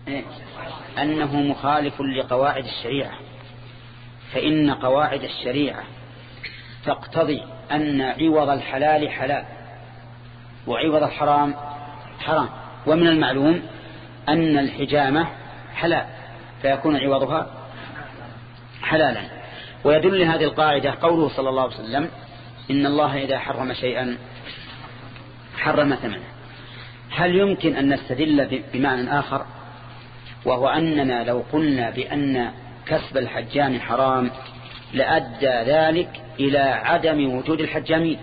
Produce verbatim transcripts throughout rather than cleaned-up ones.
أنه مخالف لقواعد الشريعة، فإن قواعد الشريعة تقتضي أن عوض الحلال حلال وعوض الحرام حرام، ومن المعلوم أن الحجامة حلال فيكون عوضها حلالا. ويدل لهذه القاعدة قوله صلى الله عليه وسلم: إن الله إذا حرم شيئا حرم ثمنه. هل يمكن أن نستدل بمعنى آخر، وهو أننا لو قلنا بأن كسب الحجام حرام لأدى ذلك إلى عدم وجود الحجامين،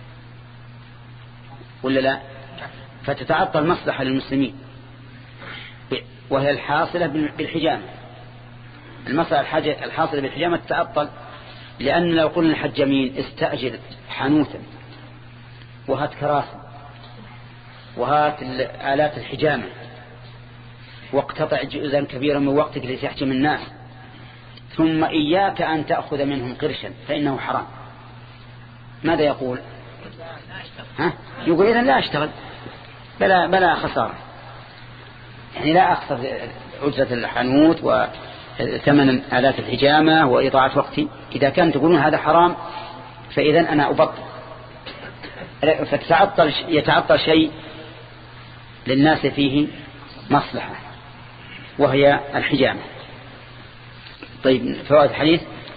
ولا لا؟ فتتعطل مصلحة للمسلمين وهي الحاصلة بالحجامة. المصلحة الحاصلة بالحجامة تتعطل، لأن لو قلنا الحجامين استأجر حانوتا وهات كراسي وهات آلات الحجامة واقتطع جزءا كبيرا من وقتك لتحجم الناس، ثم إياك أن تأخذ منهم قرشا فإنه حرام، ماذا يقول؟ ها؟ يقول إذن لا أشتغل، بلا, بلا خسارة، يعني لا أخسر أجرة الحانوت وثمن آلات الحجامة وإضاعة وقتي. إذا كان تقولون هذا حرام فإذن أنا أبطل. فتتعطل يتعطل شيء للناس فيه مصلحة وهي الحجامة. طيب، فوائد الحديث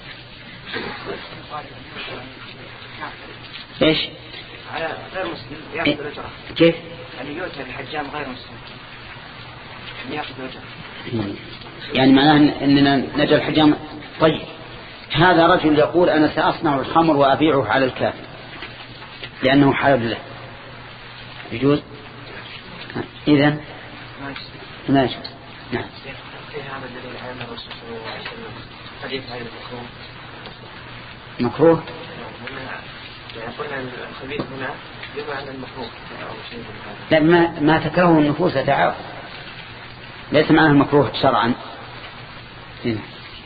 ايش؟ على غير مسلم يأخذ الأجرة. كيف؟ يعني يؤتى الحجام غير مسلم يأخذ الأجرة، يعني معناه أننا نجعل الحجام. طيب، هذا رجل يقول أنا سأصنع الخمر وأبيعه على الكافر لأنه حلال له، يجوز؟ إذن ما يجوز. نعم. هذا الذي علمه الرسول صلى الله عليه وسلم حديث هذا المكروه مكروه. يعني قلنا الخبيث هنا بمعنى المكروه. لا، ما ما تكرهه النفوس تعاو، ليس معناه المكروه شرعا. هنا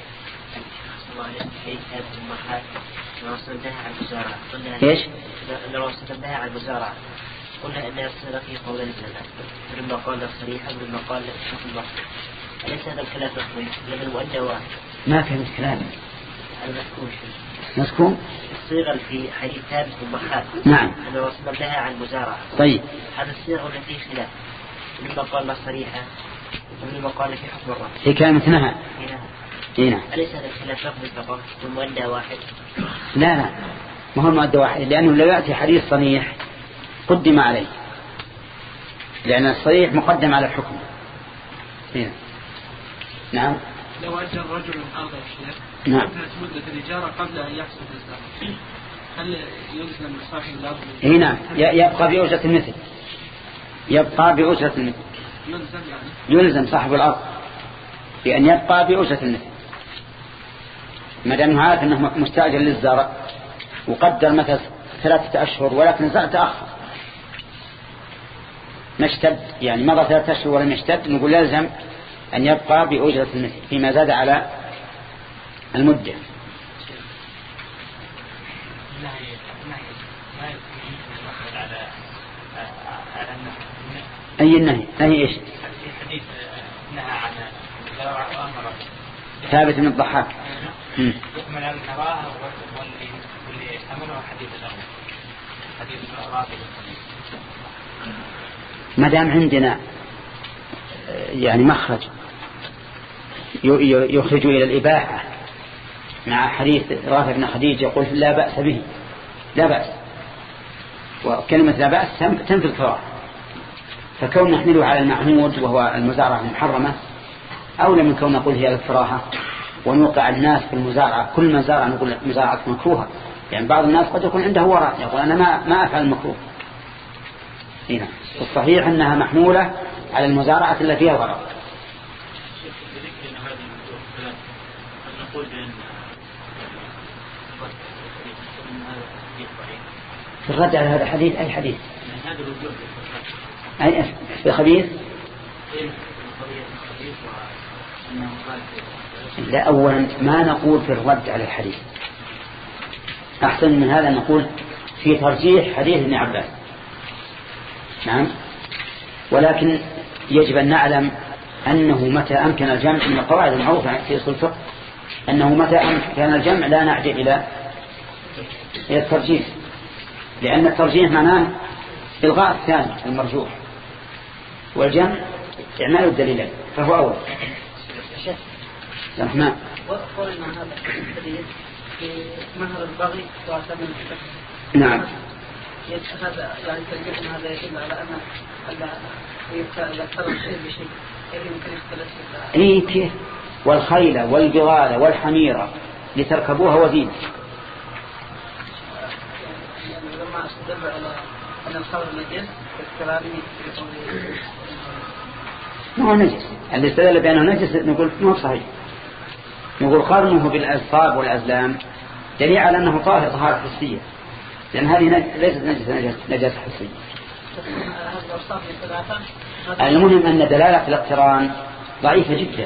ايش؟ لو استخدمها على المزارعة قلنا أنها الصدق في قول الزنا، ولما قال صريحا ولما قال شوف البحر، أليس هذا الكلام مفهوم؟ لما المؤدى واحد ما كان الكلام المسكون مسكون الصيغة في حديث ثابت الضحاك. نعم. أنه استخدمها على المزارعة. طيب، هذا الصيغة التي فيه خلاف، ولما قال صريحا ولما قال في حكم الرأس في كلمة نهى. هنا أليس هذا الخلاف لفظ فقط والمؤدى واحد؟ لا لا، ما هو المؤدى واحد، لأنه لو يأتي حديث صريح قدم عليه، لأن الصريح مقدم على الحكم. هنا. نعم. لو أجر رجل أرض الشيخ نعم. كانت مدة الإجارة قبل أن يحصل الإسلام، هل يلزم صاحب الأرض؟ هنا يبقى بأجرة المثل، يبقى بأجرة المثل. يلزم يعني يلزم صاحب الأرض بأن يبقى بأجرة المثل، ما دام عارف أنه مستأجر للزرع وقدر مثلا ثلاثة أشهر ولكن الزرع تأخر ما اشتد، يعني مضى ثلاثة أشهر ولم يشتد، نقول لازم أن يبقى بأجرة المثل فيما زاد على المدة. أي النهي؟ نهي إيش؟ حديث نهى عن الزرع وأمر ثابت من الضحاك. يكمل الكراهة واللي يحتمله حديث الأول حديث الرافض. ما دام عندنا يعني مخرج يخرج إلى الإباحة مع حديث رافع بن خديج يقول لا بأس به، لا بأس، وكلمة لا بأس تنفي الكراهة، فكون نحمله على المعهود وهو المزارعة المحرمة أولى من كون نقول هي الكراهة ونوقع الناس في المزارعة. كل مزارعة نقول مزارعة مكروهة، يعني بعض الناس قد يكون عنده وراء يقول أنا ما ما أفعل المكروه. هنا الصحيح أنها محمولة على المزارعة التي فيها الغرض. في الرد على هذا الحديث أي حديث؟ أي في خبيث؟ لا، أولا ما نقول في الرد على الحديث، أحسن من هذا نقول في ترجيح حديث ابن عباس. نعم، ولكن يجب أن نعلم أنه متى أمكن الجمع من القواعد المعروفة في أصول الفقه أنه متى أمكن الجمع لا نعجل إلى إلى الترجيح، لأن الترجيح معناه إلغاء الثاني المرجوح، والجمع إعمال الدليلين فهو أول. الرحمن وقلنا هذا الدليل في مهر البغي وثمن نعم. هذا يعني ترجيح هذا يدل على أن إذا اختلط شيء بشيء يمكن يختلط. إيه كيف؟ والخيل والبغال والحميرة لتركبوها وزينة. يعني لما استدل على أن الخمر نجس كلامه ما هو نجس، اللي استدل بأنه نجس نقول ما هو صحيح، نقول قرنه بالألصاب والأزلام دليل على أنه طاهر طهارة حسية، لأن هذه ليست نجس نجاسة حسية. المهم أن دلالة الاقتران ضعيفة جدا،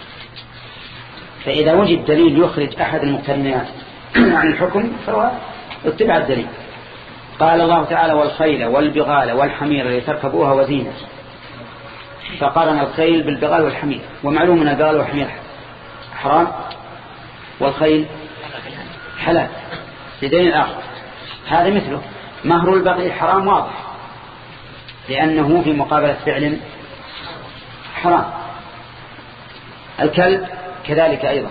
فإذا وجد دليل يخرج أحد المقترنات عن الحكم فهو اتبع الدليل. قال الله تعالى والخيل والبغال والحمير لتركبوها وزينة، فقارن الخيل بالبغال والحمير، ومعلوم أن البغال والحمير حرام والخيل حلال لدين آخر. هذا مثله مهر البغي حرام واضح لأنه في مقابلة فعل حرام. الكلب كذلك أيضا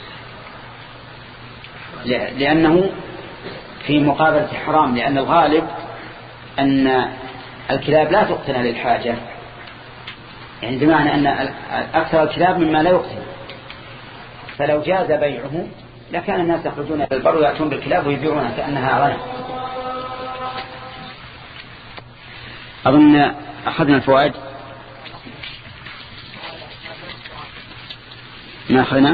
لأنه في مقابلة حرام، لأن الغالب أن الكلاب لا تقتنى للحاجة، يعني بمعنى أن أكثر الكلاب مما لا يقتنى، فلو جاز بيعه لكان الناس يخرجون إلى البر ويأتون بالكلاب ويبيعونها كأنها غنم. أظن أخذنا الفوائد ما أخذنا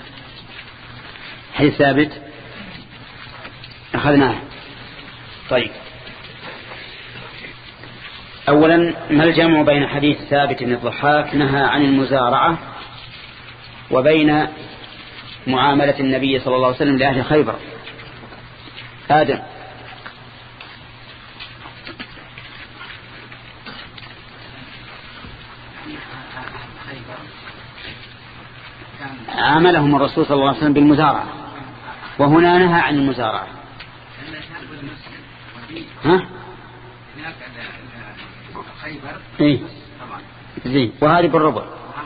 حديث ثابت أخذناه. طيب أولا ما الجمع بين حديث ثابت بن الضحاك نهى عن المزارعة وبين معاملة النبي صلى الله عليه وسلم لأهل خيبر؟ آدم. عاملهم الرسول صلى الله عليه وسلم بالمزارعة، وهنا نهى عن المزارعة. ها؟ ايه زين. وهذه بالربع.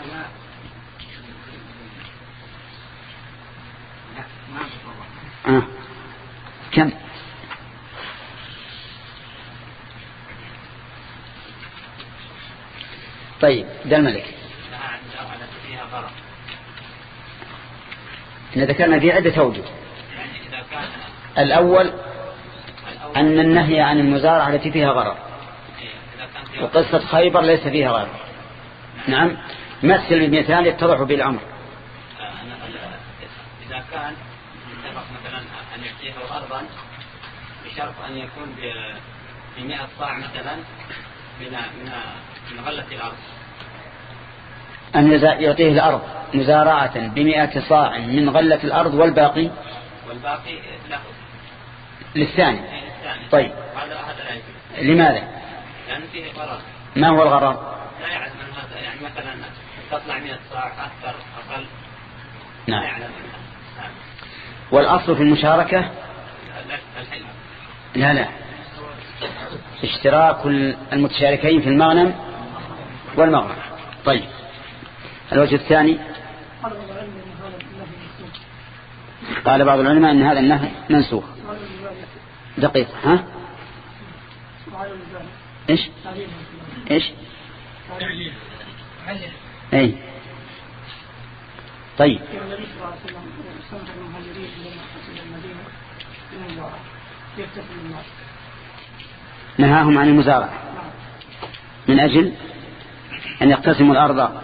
آه. كم؟ طيب ده الملك. إن ذكرنا في عدة أوجه. الأول أن النهي عن المزارعة التي فيها غرر، وقصة خيبر ليس فيها غرر. نعم. مثل بمثال يتضح به الأمر. إذا كان اتفق مثلا أن يعطيه أرضا بشرط أن يكون بمئة صاع مثلا من من من غلة الأرض، أن يعطيه الأرض مزارعة بمئة صاع من غلة الأرض والباقي والباقي له للثاني. طيب هذا هذا لا يجوز. لماذا؟ لأن فيه غرر. ما هو الغرر؟ لا يعلم من هذا، يعني مثلا تطلع مئة صاع أكثر أقل. نعم. لا يعلم. والأصل في المشاركة لا لا اشتراك المتشاركين في المغنم والمغنم. طيب الوجه الثاني قال بعض العلماء أن هذا النهي منسوخ. دقيق. ها إيش إيش أي طيب. نهاهم عن المزارعة من أجل أن يقتسموا الأرض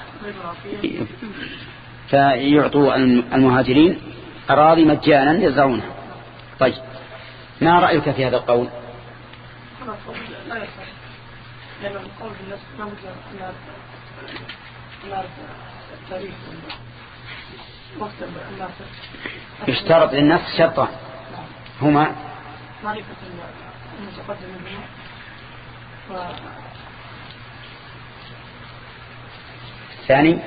فيعطوا المهاجرين أراضي مجانا يزرعونها. طيب ما رأيك في هذا القول؟ لا يصح، لأن القول بالناس ما مثل نعرف التاريخ وقت الناس يشترط للنفس شرطان هما معرفة المتقدم منه الثاني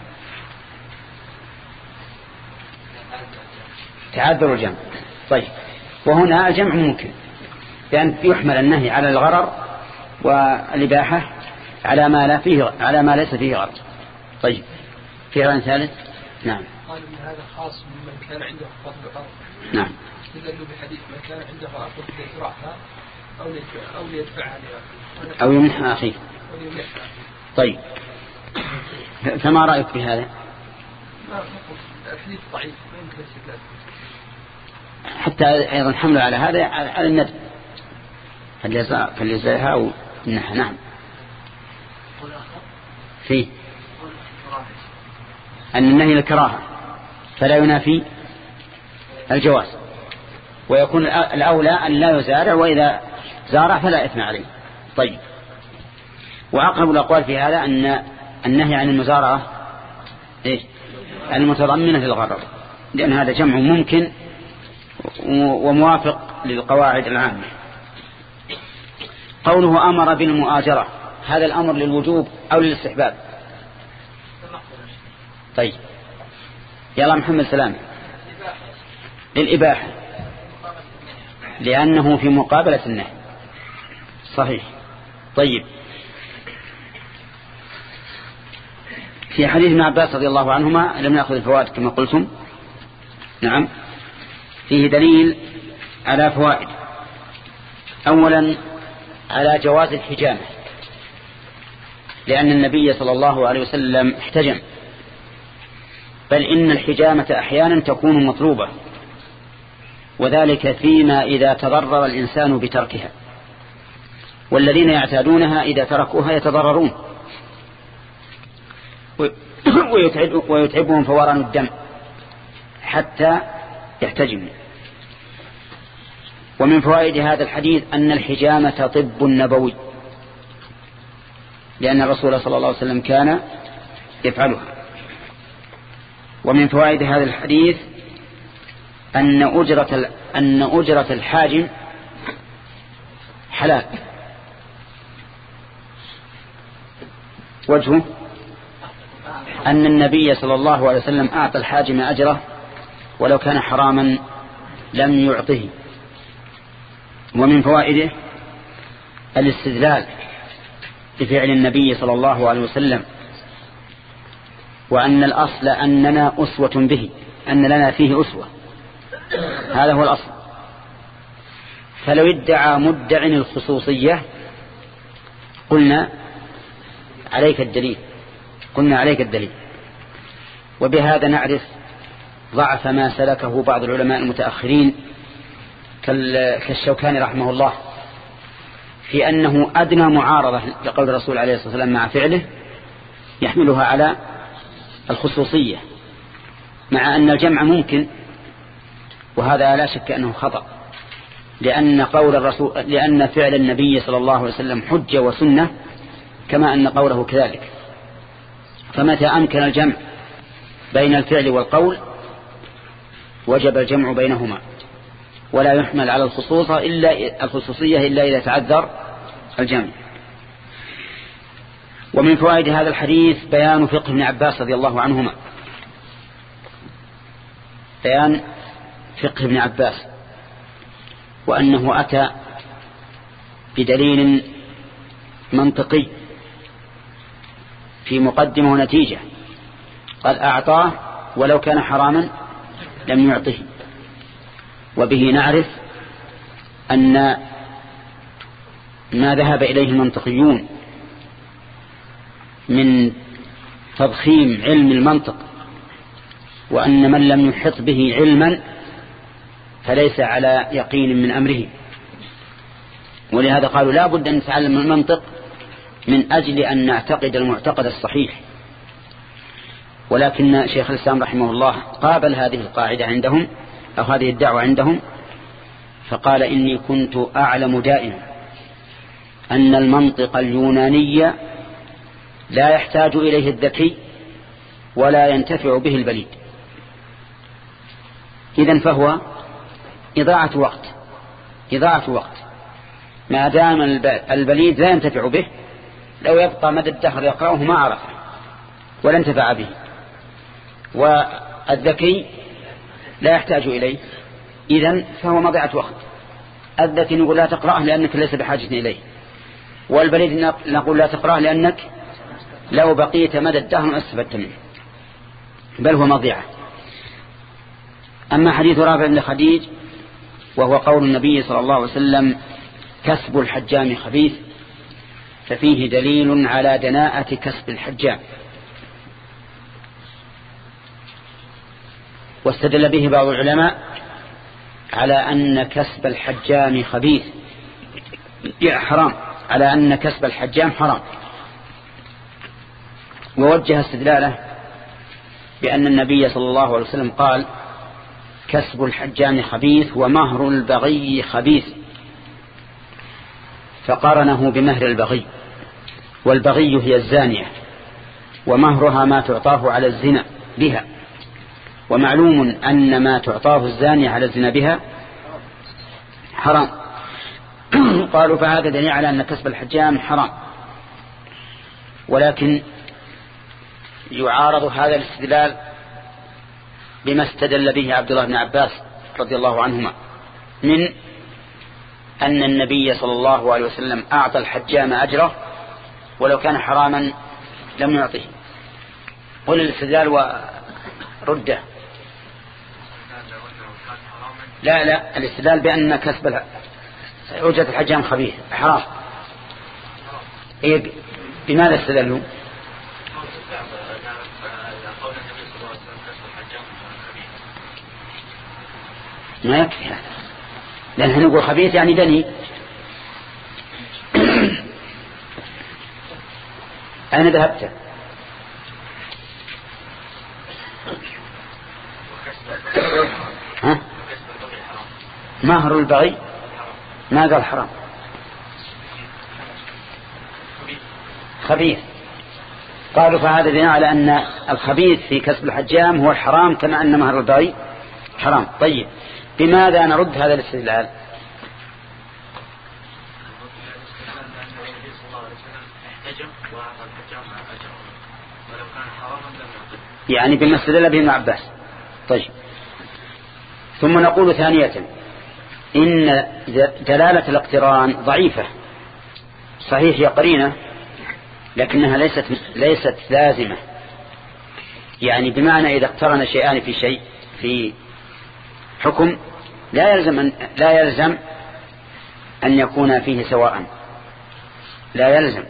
تعذر الجمع. طيب وهنا الجمع ممكن لأن يحمل النهي على الغرر والإباحة على ما لا فيه على ما ليس فيه غرر. طيب في رأي ثالث. نعم. قال إن هذا خاص بمن كان عنده فضل الأرض. نعم. استدلوا بحديث من كان عنده أرض ليزرعها أو أو ليدفعها أو يمنحها أخيه. طيب فما رأيك في هذا؟ الحديث ضعيف ما يمكن الاستدلال. حتى أيضا حمله على هذا على الندب فليزرعها أو يمنحها. نعم. فيه أن النهي الكراهة فلا ينافي الجواز، ويكون الأولى أن لا يزارع، وإذا زارع فلا إثم عليه. طيب وأقرب الأقوال في هذا أن النهي عن المزارعة إيه؟ المتضمنة للغرر، لأن هذا جمع ممكن وموافق للقواعد العامة. قوله أمر بالمؤاجرة، هذا الأمر للوجوب أو للاستحباب؟ طيب يلا محمد سلام. للإباحة لأنه في مقابلة النهي. صحيح. طيب في حديث ابن عباس رضي الله عنهما لم نأخذ الفوائد كما قلتم. نعم فيه دليل على فوائد. أولا على جواز الحجامة، لأن النبي صلى الله عليه وسلم احتجم، بل إن الحجامة أحيانا تكون مطلوبة، وذلك فيما إذا تضرر الإنسان بتركها، والذين يعتادونها إذا تركوها يتضررون ويتعبهم فوران الدم حتى يحتجموا. ومن فوائد هذا الحديث أن الحجامة طب نبوي، لأن الرسول صلى الله عليه وسلم كان يفعلها. ومن فوائد هذا الحديث أن أجرة أن أجرة الحاجم حلال. وجهه أن النبي صلى الله عليه وسلم أعطى الحاجم أجره ولو كان حراما لم يعطه. ومن فوائده الاستدلال بفعل النبي صلى الله عليه وسلم، وأن الأصل أننا أسوة به، أن لنا فيه أسوة، هذا هو الأصل. فلو ادعى مدع الخصوصية قلنا عليك الدليل قلنا عليك الدليل وبهذا نعرف ضعف ما سلكه بعض العلماء المتأخرين كالشوكاني رحمه الله في أنه أدنى معارضة لقول الرسول عليه الصلاة والسلام مع فعله يحملها على الخصوصية، مع أن الجمع ممكن، وهذا لا شك أنه خطأ، لأن قول الرسول لأن فعل النبي صلى الله عليه وسلم حجة وسنة كما أن قوله كذلك. فمتى أمكن الجمع بين الفعل والقول وجب الجمع بينهما، ولا يحمل على الخصوصة إلا الخصوصية إلا إذا تعذر الجمع. ومن فوائد هذا الحديث بيان فقه ابن عباس رضي الله عنهما، بيان فقه ابن عباس، وأنه أتى بدليل منطقي في مقدمة ونتيجة، قال أعطاه ولو كان حراما لم يعطه. وبه نعرف أن ما ذهب إليه المنطقيون من تضخيم علم المنطق، وأن من لم يحط به علما فليس على يقين من أمره، ولهذا قالوا لا بد أن نتعلم المنطق من أجل أن نعتقد المعتقد الصحيح. ولكن شيخ الإسلام رحمه الله قابل هذه القاعدة عندهم أو هذه الدعوة عندهم، فقال إني كنت أعلم دائما أن المنطق اليوناني لا يحتاج إليه الذكي ولا ينتفع به البليد، إذن فهو إضاعة وقت إضاعة وقت ما دام البليد لا ينتفع به، لو يبقى مدى الدهر يقرأه ما عرفه. ولا انتفع به، والذكي لا يحتاج إليه، إذن فهو مضيعة وقت. الذكي نقول لا تقرأه لأنك ليس بحاجة إليه، والبليد نقول لا تقرأه لأنك لو بقيت مدى الدهر ما استفدت منه، بل هو مضيعة. أما حديث رافع بن خديج وهو قول النبي صلى الله عليه وسلم كسب الحجام خبيث، ففيه دليل على دناءة كسب الحجام، واستدل به بعض العلماء على أن كسب الحجام خبيث حرام، على أن كسب الحجام حرام، ووجه استدلاله بأن النبي صلى الله عليه وسلم قال كسب الحجام خبيث ومهر البغي خبيث، فقارنه بمهر البغي، والبغي هي الزانية، ومهرها ما تعطاه على الزنا بها، ومعلوم أن ما تعطاه الزانية على الزنا بها حرام. قالوا فهذا دليل على أن كسب الحجام حرام، ولكن يعارض هذا الاستدلال بما استدل به عبد الله بن عباس رضي الله عنهما من أن النبي صلى الله عليه وسلم أعطى الحجام أجره ولو كان حراما لم يعطه. قل الاستدلال ورده. لا لا الاستدلال بأن كسب أجرة الحجام خبيث حرام. إيه بماذا استدلوا؟ ما يكفي هذا، لأنه نقول خبيث يعني دني. أين ذهبت؟ ها؟ مهر البغي ما قال حرام، خبيث. قالوا فهذا دليل على أن الخبيث في كسب الحجام هو الحرام كما أن مهر البغي حرام. طيب بماذا نرد هذا الاستدلال؟ يعني بما استدل به ابن عباس. طيب ثم نقول ثانية إن دلالة الاقتران ضعيفة، صحيح هي قرينة لكنها ليست ليست لازمة، يعني بمعنى إذا اقترن شيئان في شيء في حكم لا يلزم أن لا يلزم أن يكون فيه سواء، لا يلزم،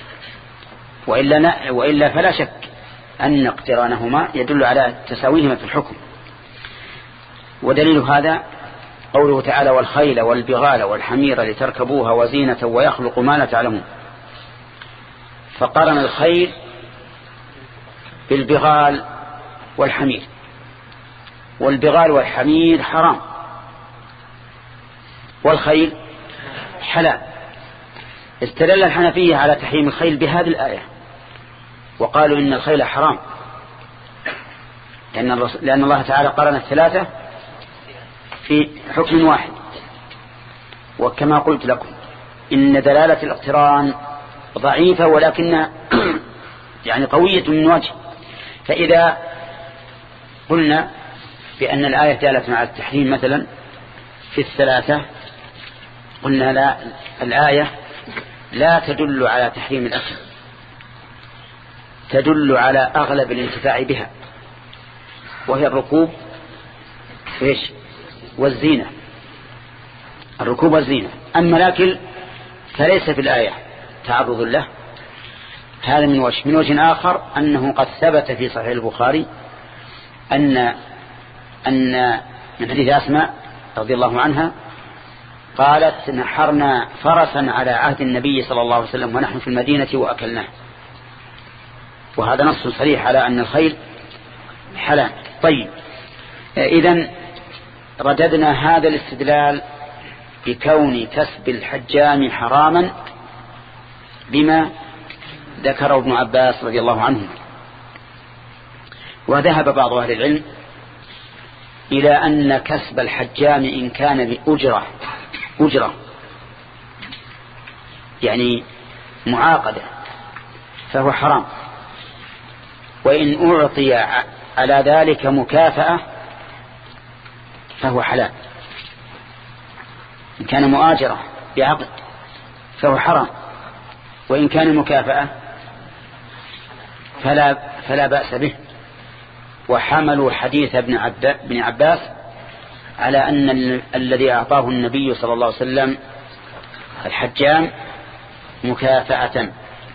وإلا وإلا فلا شك أن اقترانهما يدل على تساويهما في الحكم. ودليل هذا قوله تعالى والخيل والبغال والحمير لتركبوها وزينة ويخلق ما لا تعلمون، فقارن الخيل بالبغال والحمير، والبغال والحمير حرام والخيل حلال. استدل الحنفية على تحريم الخيل بهذه الآية وقالوا إن الخيل حرام لأن, لأن الله تعالى قارن الثلاثة في حكم واحد. وكما قلت لكم إن دلالة الاقتران ضعيفة ولكنها يعني قوية من وجه. فإذا قلنا بأن الآية دالت على التحريم مثلا في الثلاثة، قلنا لا، الآية لا تدل على تحريم الأكل، تدل على أغلب الانتفاع بها وهي الركوب إيش والزينة، الركوب والزينة. أما الأكل فليس في الآية تعرض له. هذا من وجه. من وجه آخر أنه قد ثبت في صحيح البخاري أن أن من حديث أسماء رضي الله عنها قالت نحرنا فرسا على عهد النبي صلى الله عليه وسلم ونحن في المدينة وأكلناه، وهذا نص صريح على أن الخيل حلال. طيب إذن رددنا هذا الاستدلال بكون كسب الحجام حراما بما ذكره ابن عباس رضي الله عنه. وذهب بعض أهل العلم إلى أن كسب الحجام إن كان بأجرة أجرة يعني معاقدة فهو حرام، وإن أعطي على ذلك مكافأة فهو حلال. إن كان مؤاجرة بعقد فهو حرام، وإن كان مكافأة فلا, فلا بأس به. وحملوا حديث ابن, عبد ابن عباس على أن ال... الذي أعطاه النبي صلى الله عليه وسلم الحجام مكافأة.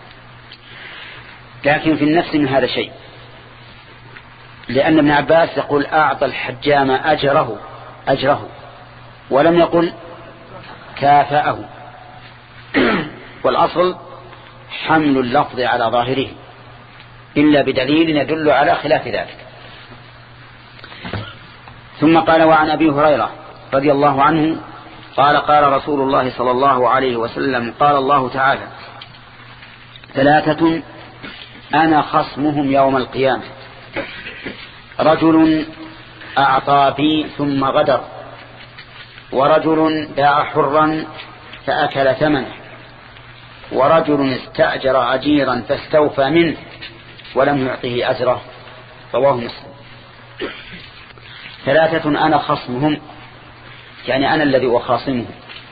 لكن في النفس من هذا شيء، لأن ابن عباس يقول أعطى الحجام أجره أجره ولم يقل كافأه. والأصل حمل اللفظ على ظاهره إلا بدليل يدل على خلاف ذلك. ثم قال: وعن أبي هريرة رضي الله عنه قال: قال رسول الله صلى الله عليه وسلم: قال الله تعالى: ثلاثة أنا خصمهم يوم القيامة: رجل أعطى بي ثم غدر، ورجل باع حرا فأكل ثمنه، ورجل استأجر أجيرا فاستوفى منه ولم يعطه أجره. رواه مسلم. ثلاثة أنا خصمهم، يعني أنا الذي أخاصمه.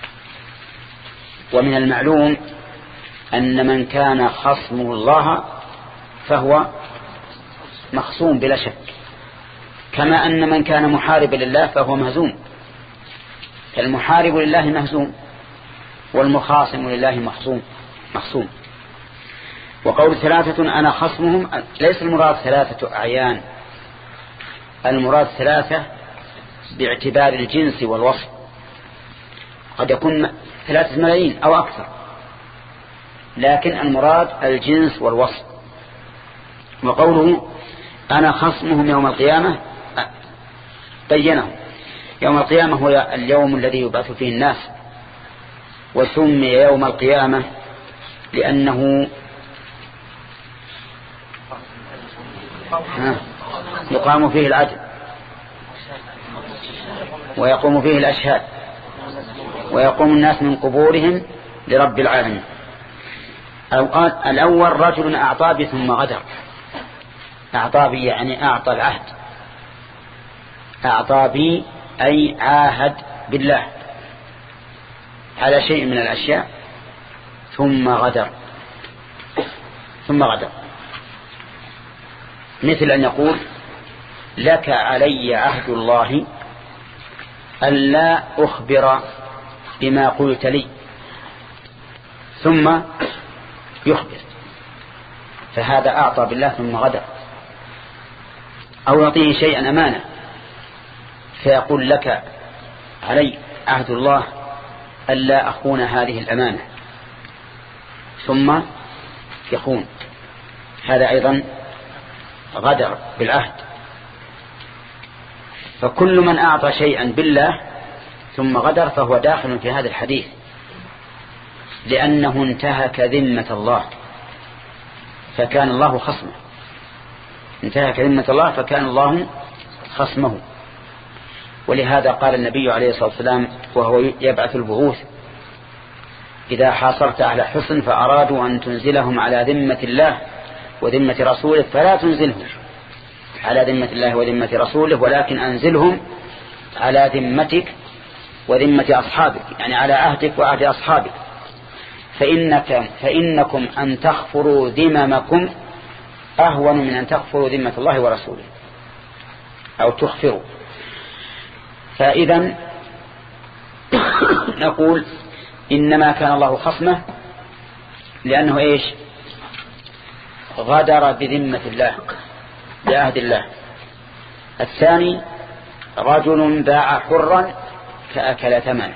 ومن المعلوم أن من كان خصمه الله فهو مخصوم بلا شك، كما أن من كان محاربا لله فهو مهزوم. فالمحارب لله مهزوم، والمخاصم لله مخصوم مخصوم. وقول ثلاثة أنا خصمهم ليس المراد ثلاثة أعيان، المراد ثلاثة باعتبار الجنس والوصف، قد يكون ثلاثة ملايين أو أكثر، لكن المراد الجنس والوصف. وقوله أنا خصمهم يوم القيامة بينه. يوم القيامة هو اليوم الذي يبعث فيه الناس، وسمي يوم القيامة لأنه يقام فيه العدل ويقوم فيه الأشهاد ويقوم الناس من قبورهم لرب العالمين. الأول رجل أعطى بي ثم غدر. أعطى بي يعني أعطى العهد، أعطى بي أي عاهد بالله على شيء من الأشياء ثم غدر. ثم غدر مثل أن يقول لك علي عهد الله ألا أخبر بما قلت لي، ثم يخبر، فهذا أعطى بالله ثم غدر. أو يعطيه شيئا أمانة فيقول لك علي عهد الله ألا أخون هذه الأمانة، ثم يخون، هذا أيضا غدر بالعهد. فكل من أعطى شيئا بالله ثم غدر فهو داخل في هذا الحديث، لأنه انتهك ذمة الله فكان الله خصمه، انتهك ذمة الله فكان الله خصمه. ولهذا قال النبي عليه الصلاة والسلام وهو يبعث البعوث: إذا حاصرت أهل حصن فأرادوا أن تنزلهم على ذمة الله وذمة رسوله فلا تنزلهم على ذمة الله وذمة رسوله، ولكن أنزلهم على ذمتك وذمة أصحابك، يعني على عهدك وعهد أصحابك. فإنك فإنكم أن تغفروا ذممكم أهون من أن تغفروا ذمة الله ورسوله أو تغفروا. فإذا نقول إنما كان الله خصمه لأنه إيش؟ غدر بذمة الله بعهد الله. الثاني رجل باع حرا فأكل ثمنه،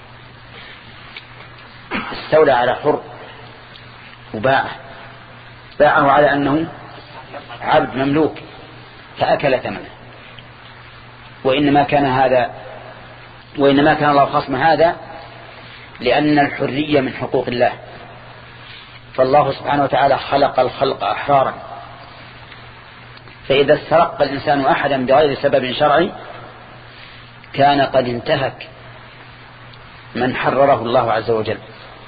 استولى على حر وباعه، باعه على أنه عبد مملوك فأكل ثمنه. وإنما كان هذا وإنما كان الله خصم هذا لأن الحرية من حقوق الله، فالله سبحانه وتعالى خلق الخلق أحرارا، فإذا استرق الإنسان أحدا بغير سبب شرعي كان قد انتهك من حرره الله عز وجل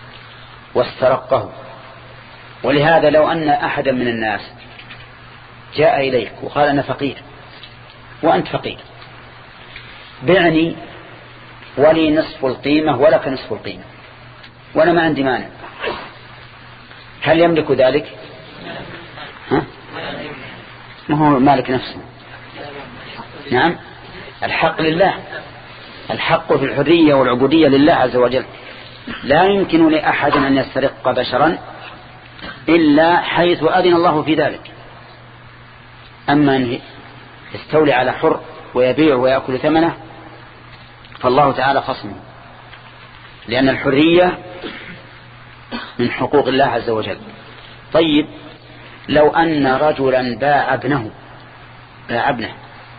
واسترقه. ولهذا لو أن أحدا من الناس جاء إليك وقال أنا فقير وأنت فقير، بعني ولي نصف القيمة ولك نصف القيمة وأنا ما عندي مانع، هل يملك ذلك؟ ها؟ ما هو مالك نفسه. نعم، الحق لله، الحق في الحرية والعبودية لله عز وجل. لا يمكن لأحد أن يسترق بشرا إلا حيث أذن الله في ذلك. أما أن يستولي على حر ويبيع ويأكل ثمنه فالله تعالى خصمه، لأن الحرية من حقوق الله عز وجل. طيب لو أن رجلا باع ابنه باع ابنه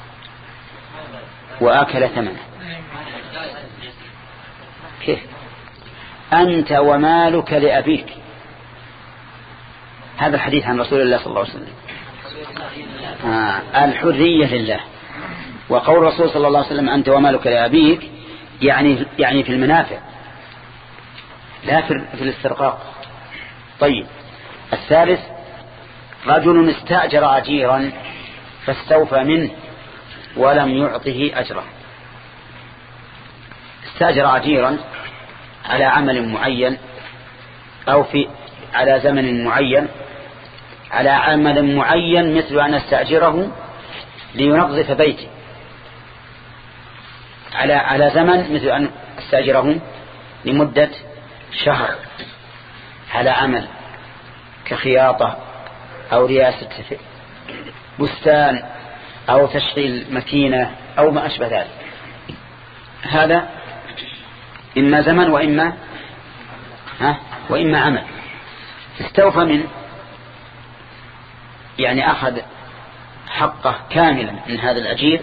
وأكل ثمنه، كيف؟ أنت ومالك لأبيك، هذا الحديث عن رسول الله صلى الله عليه وسلم. آه الحرية لله، وقول الرسول صلى الله عليه وسلم أنت ومالك لأبيك يعني يعني في المنافع لا في الاسترقاق. طيب الثالث رجل استأجر أجيرا فاستوفى منه ولم يعطه أجره. استأجر أجيرا على عمل معين أو في على زمن معين، على عمل معين مثل أن استأجره لينظف بيتي، على على زمن مثل أن استأجره لمدة شهر على عمل كخياطة أو رياسة بستان أو تشغيل ماكينة أو ما أشبه ذلك. هذا إما زمن وإما ها وإما عمل. استوفى من يعني أخذ حقه كاملا من هذا الأجير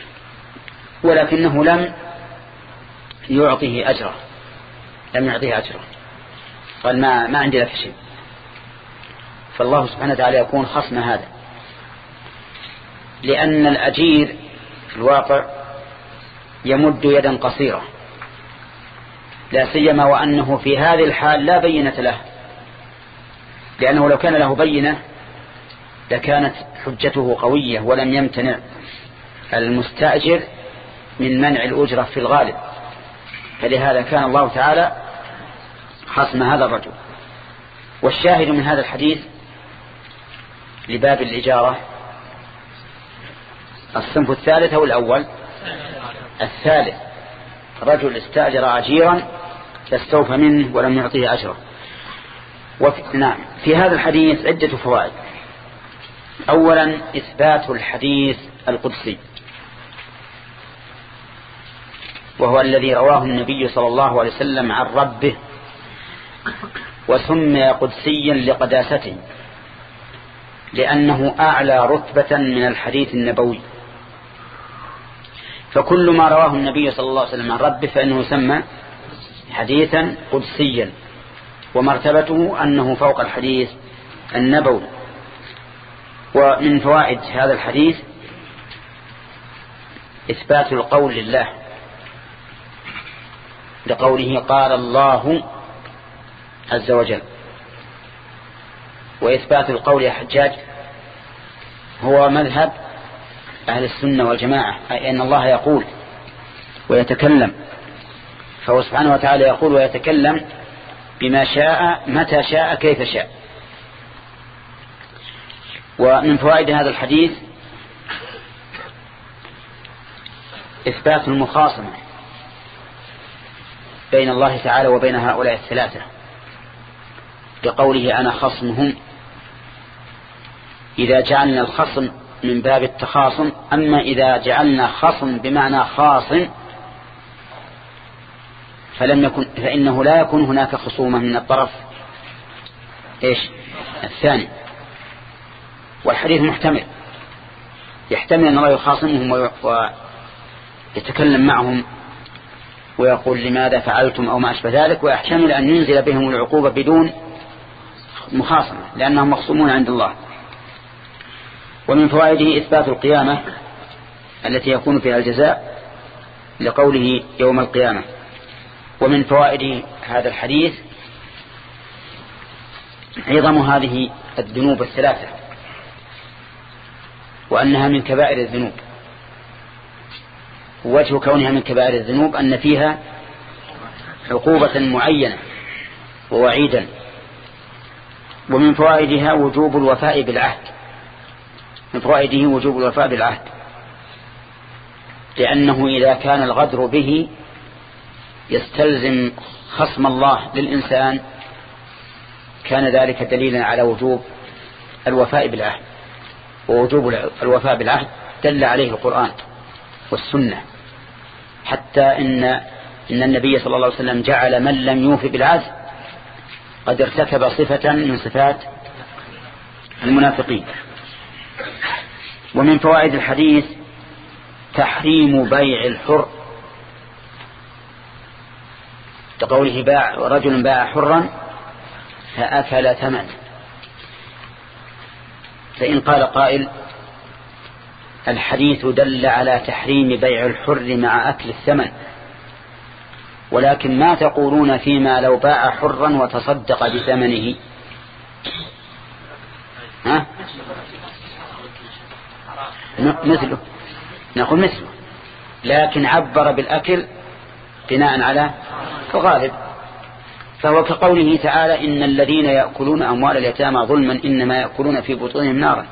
ولكنه لم يعطيه أجره، لم يعطيه أجره، قال ما ما عندي لك شيء. فالله سبحانه وتعالى يكون خصم هذا، لأن الأجير في الواقع يمد يدا قصيرة، لا سيما وأنه في هذه الحال لا بينة له، لأنه لو كان له بينة لكانت حجته قوية ولم يمتنع المستأجر من منع الأجرة في الغالب. فلهذا كان الله تعالى خصم هذا الرجل. والشاهد من هذا الحديث لباب الإجارة الصنف الثالث أو الأول؟ الثالث، رجل استأجر أجيرا فاستوفى منه ولم يعطيه أجره. وفي نعم في هذا الحديث عدة فوائد. أولا إثبات الحديث القدسي، وهو الذي رواه النبي صلى الله عليه وسلم عن ربه، وسمي قدسيا لقداسته لأنه أعلى رتبة من الحديث النبوي. فكل ما رواه النبي صلى الله عليه وسلم عن ربه فإنه يسمى حديثا قدسيا، ومرتبته أنه فوق الحديث النبوي. ومن فوائد هذا الحديث إثبات القول لله، لقوله قال الله عز وجل. وإثبات القول يا حجاج هو مذهب أهل السنة والجماعة، أي أن الله يقول ويتكلم، فهو سبحانه وتعالى يقول ويتكلم بما شاء متى شاء كيف شاء. ومن فوائد هذا الحديث إثبات المخاصمة بين الله تعالى وبين هؤلاء الثلاثة بقوله أنا خصمهم، إذا جعلنا الخصم من باب التخاصم. أما إذا جعلنا خصم بمعنى خاصم فلم يكن فإنه لا يكون هناك خصومة من الطرف إيش الثاني. والحديث محتمل، يحتمل أن الله يخاصمهم ويتكلم معهم ويقول لماذا فعلتم أو ما أشبه ذلك، ويحتمل أن ينزل بهم العقوبة بدون مخاصمة لأنهم مخصومون عند الله. ومن فوائده إثبات القيامة التي يكون فيها الجزاء لقوله يوم القيامة. ومن فوائد هذا الحديث عظم هذه الذنوب الثلاثة وأنها من كبائر الذنوب. وجه كونها من كبائر الذنوب أن فيها عقوبة معينة ووعيدا. ومن فوائدها وجوب الوفاء بالعهد، من فوائده وجوب الوفاء بالعهد، لأنه إذا كان الغدر به يستلزم خصم الله للإنسان كان ذلك دليلا على وجوب الوفاء بالعهد. ووجوب الوفاء بالعهد دل عليه القرآن والسنة، حتى إن, إن النبي صلى الله عليه وسلم جعل من لم يوفي بالعهد قد ارتكب صفة من صفات المنافقين. ومن فوائد الحديث تحريم بيع الحر، كقوله باع رجل باع حرا فأكل ثمن. فإن قال قائل الحديث دل على تحريم بيع الحر مع أكل الثمن، ولكن ما تقولون فيما لو باع حرا وتصدق بثمنه؟ ها؟ مثله، نقول مثله، لكن عبر بالأكل بناء على الغالب، فهو كقوله تعالى إن الذين يأكلون أموال اليتامى ظلما إنما يأكلون في بطونهم نارا.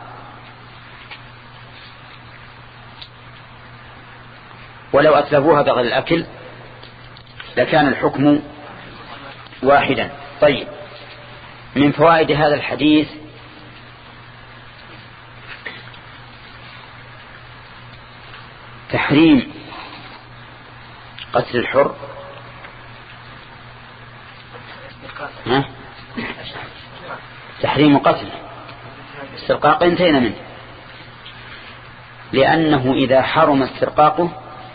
ولو أتلفوها بغير الأكل لكان الحكم واحدا. طيب، من فوائد هذا الحديث تحريم قتل الحر، ها؟ تحريم قتل استرقاق انتهينا منه، لأنه إذا حرم استرقاقه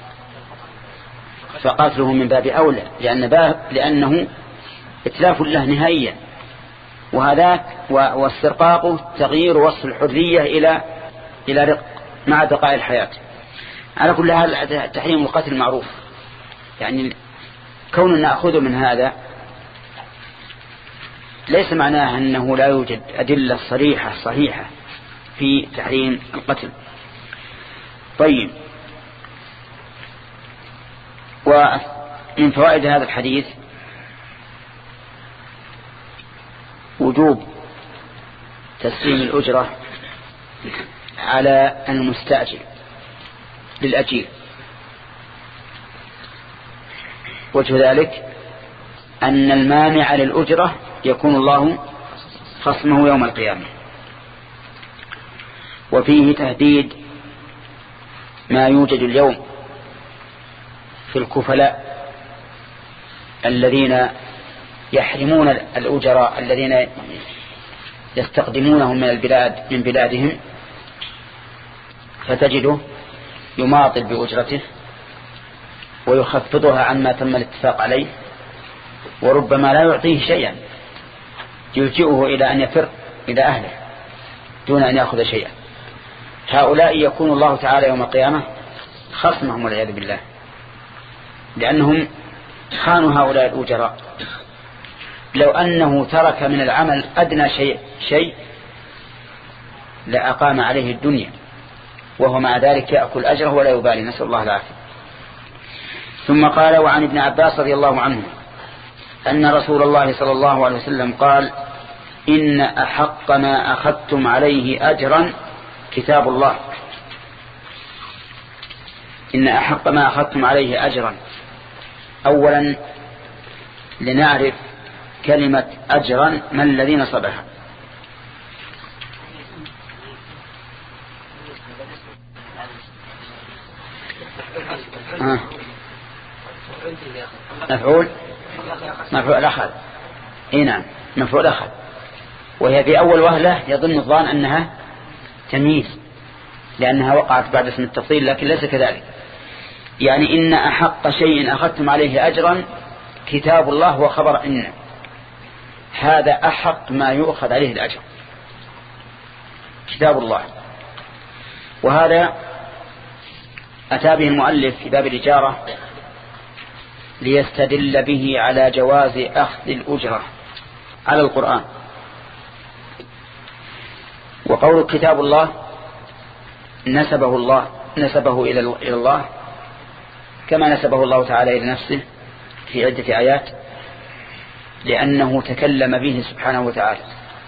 فقاتله من باب أولى، لأن باب لأنه إتلاف له نهائيا، وهذاك واسترقاقه تغيير وصف الحرية إلى إلى رق مع بقاء الحياة. على كل حال تحريم القتل معروف، يعني كون نأخذ من هذا ليس معناه أنه لا يوجد أدلة صريحة صحيحة في تحريم القتل. طيب، ومن فوائد هذا الحديث وجوب تسليم الأجرة على المستأجر للأجير. وجه ذلك أن المانع للأجرة يكون الله خصمه يوم القيامة. وفيه تهديد ما يوجد اليوم في الكفلاء الذين يحرمون الأجراء الذين يستقدمونهم من البلاد من بلادهم، فتجده يماطل بأجرته ويخفضها عما تم الاتفاق عليه، وربما لا يعطيه شيئا يلجئه إلى أن يفر إلى أهله دون أن يأخذ شيئا. هؤلاء يكون الله تعالى يوم القيامة خصمهم والعياذ بالله، لأنهم خانوا هؤلاء الأجراء. لو أنه ترك من العمل أدنى شيء شيء لأقام عليه الدنيا، وهو مع ذلك يأكل أجره ولا يبالي، نسأل الله العافية. ثم قال: وعن ابن عباس رضي الله عنه أن رسول الله صلى الله عليه وسلم قال: إن أحق ما أخذتم عليه أجرا كتاب الله. إن أحق ما أخذتم عليه أجرا، أولا لنعرف كلمة أجرا ما الذي نصبها. آه. مفعول مفعول أخذ. إيه نعم، مفعول أخذ، وهي في أول وهلة يظن الظان أنها تمييز لأنها وقعت بعد اسم التفضيل، لكن ليس كذلك. يعني إن أحق شيء أخذتم عليه أجرا كتاب الله وخبر إن، هذا أحق ما يؤخذ عليه الأجر كتاب الله. وهذا أتى به المؤلف في باب الإجارة ليستدل به على جواز أخذ الأجرة على القرآن. وقول كتاب الله نسبه الله نسبه إلى الله كما نسبه الله تعالى إلى نفسه في عدة آيات، لأنه تكلم به سبحانه وتعالى.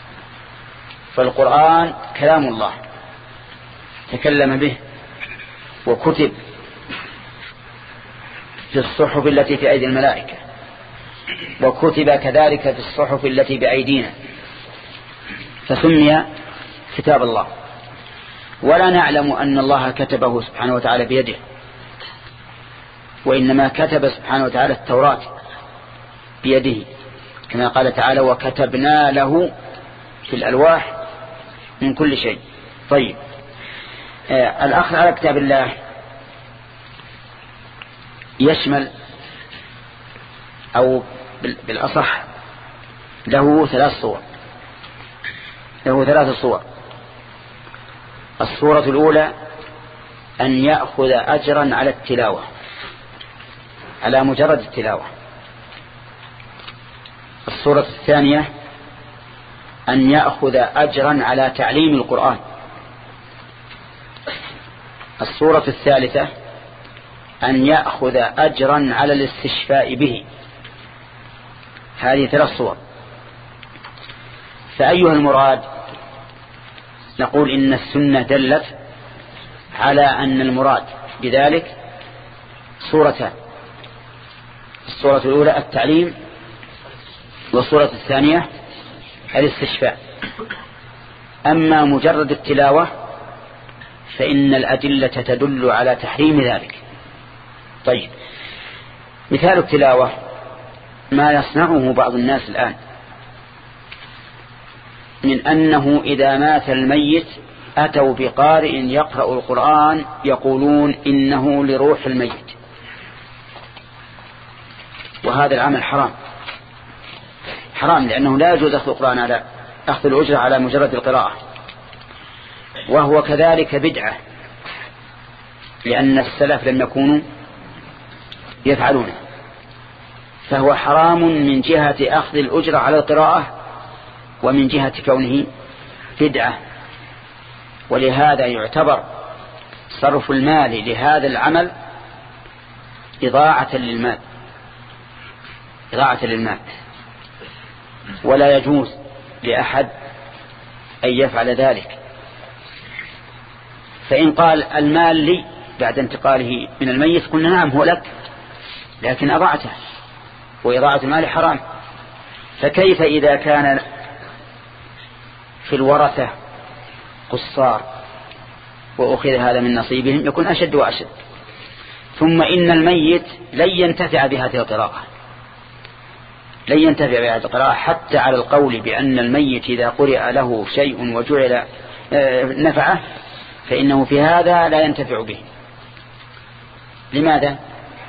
فالقرآن كلام الله تكلم به وكتب في الصحف التي في أيدي الملائكة، وكتب كذلك في الصحف التي بأيدينا، فسمي كتاب الله. ولا نعلم أن الله كتبه سبحانه وتعالى بيده، وإنما كتب سبحانه وتعالى التوراة بيده كما قال تعالى وكتبنا له في الألواح من كل شيء. طيب، آه الأخذ على كتاب الله يشمل أو بالأصح له ثلاث صور له ثلاث صور. الصورة الأولى أن يأخذ أجرا على التلاوة، على مجرد التلاوة. الصورة الثانية أن يأخذ أجرا على تعليم القرآن. الصورة الثالثة أن يأخذ أجرا على الاستشفاء به. هذه ثلاث صور. فأيها المراد؟ نقول إن السنة دلت على أن المراد بذلك صورتان: الصورة الأولى التعليم، والصورة الثانية الاستشفاء. أما مجرد التلاوة فإن الأدلة تدل على تحريم ذلك. طيب، مثال التلاوة ما يصنعه بعض الناس الآن من أنه إذا مات الميت أتوا بقارئ يقرأ القرآن يقولون إنه لروح الميت، وهذا العمل حرام حرام لأنه لا يجوز أخذ القرآن على أخذ الأجرة على مجرد القراءة، وهو كذلك بدعة لأن السلف لم يكونوا يفعلونه، فهو حرام من جهة أخذ الأجرة على القراءة ومن جهة كونه بدعة. ولهذا يعتبر صرف المال لهذا العمل إضاعة للمال إضاعة للمال ولا يجوز لأحد أن يفعل ذلك. فإن قال المال لي بعد انتقاله من الميت قلنا نعم هو لك، لكن أضاعته، وإضاعة المال حرام. فكيف إذا كان في الورثة قصار وأخذ هذا من نصيبهم؟ يكون أشد وأشد. ثم إن الميت لن ينتفع بهذه القراءة لن ينتفع بهذه القراءة حتى على القول بأن الميت إذا قرئ له شيء وجعل نفعه فإنه في هذا لا ينتفع به. لماذا؟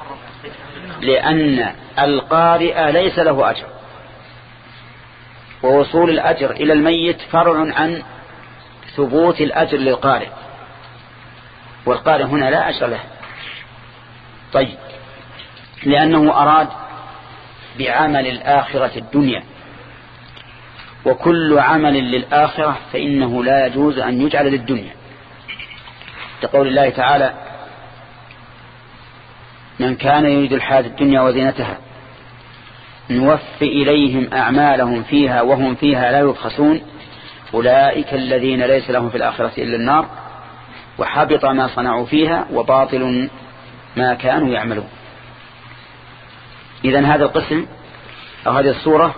لأن القارئ ليس له أجر، ووصول الأجر إلى الميت فرع عن ثبوت الأجر للقارئ، والقارئ هنا لا أجر له. طيب، لأنه أراد بعمل الآخرة الدنيا، وكل عمل للآخرة فإنه لا يجوز أن يجعل للدنيا، لقول الله تعالى من كان يريد الحياة الدنيا وزينتها نوفي إليهم أعمالهم فيها وهم فيها لا يبخسون أولئك الذين ليس لهم في الآخرة إلا النار وحبط ما صنعوا فيها وباطل ما كانوا يعملون. إذن هذا القسم أو هذه الصورة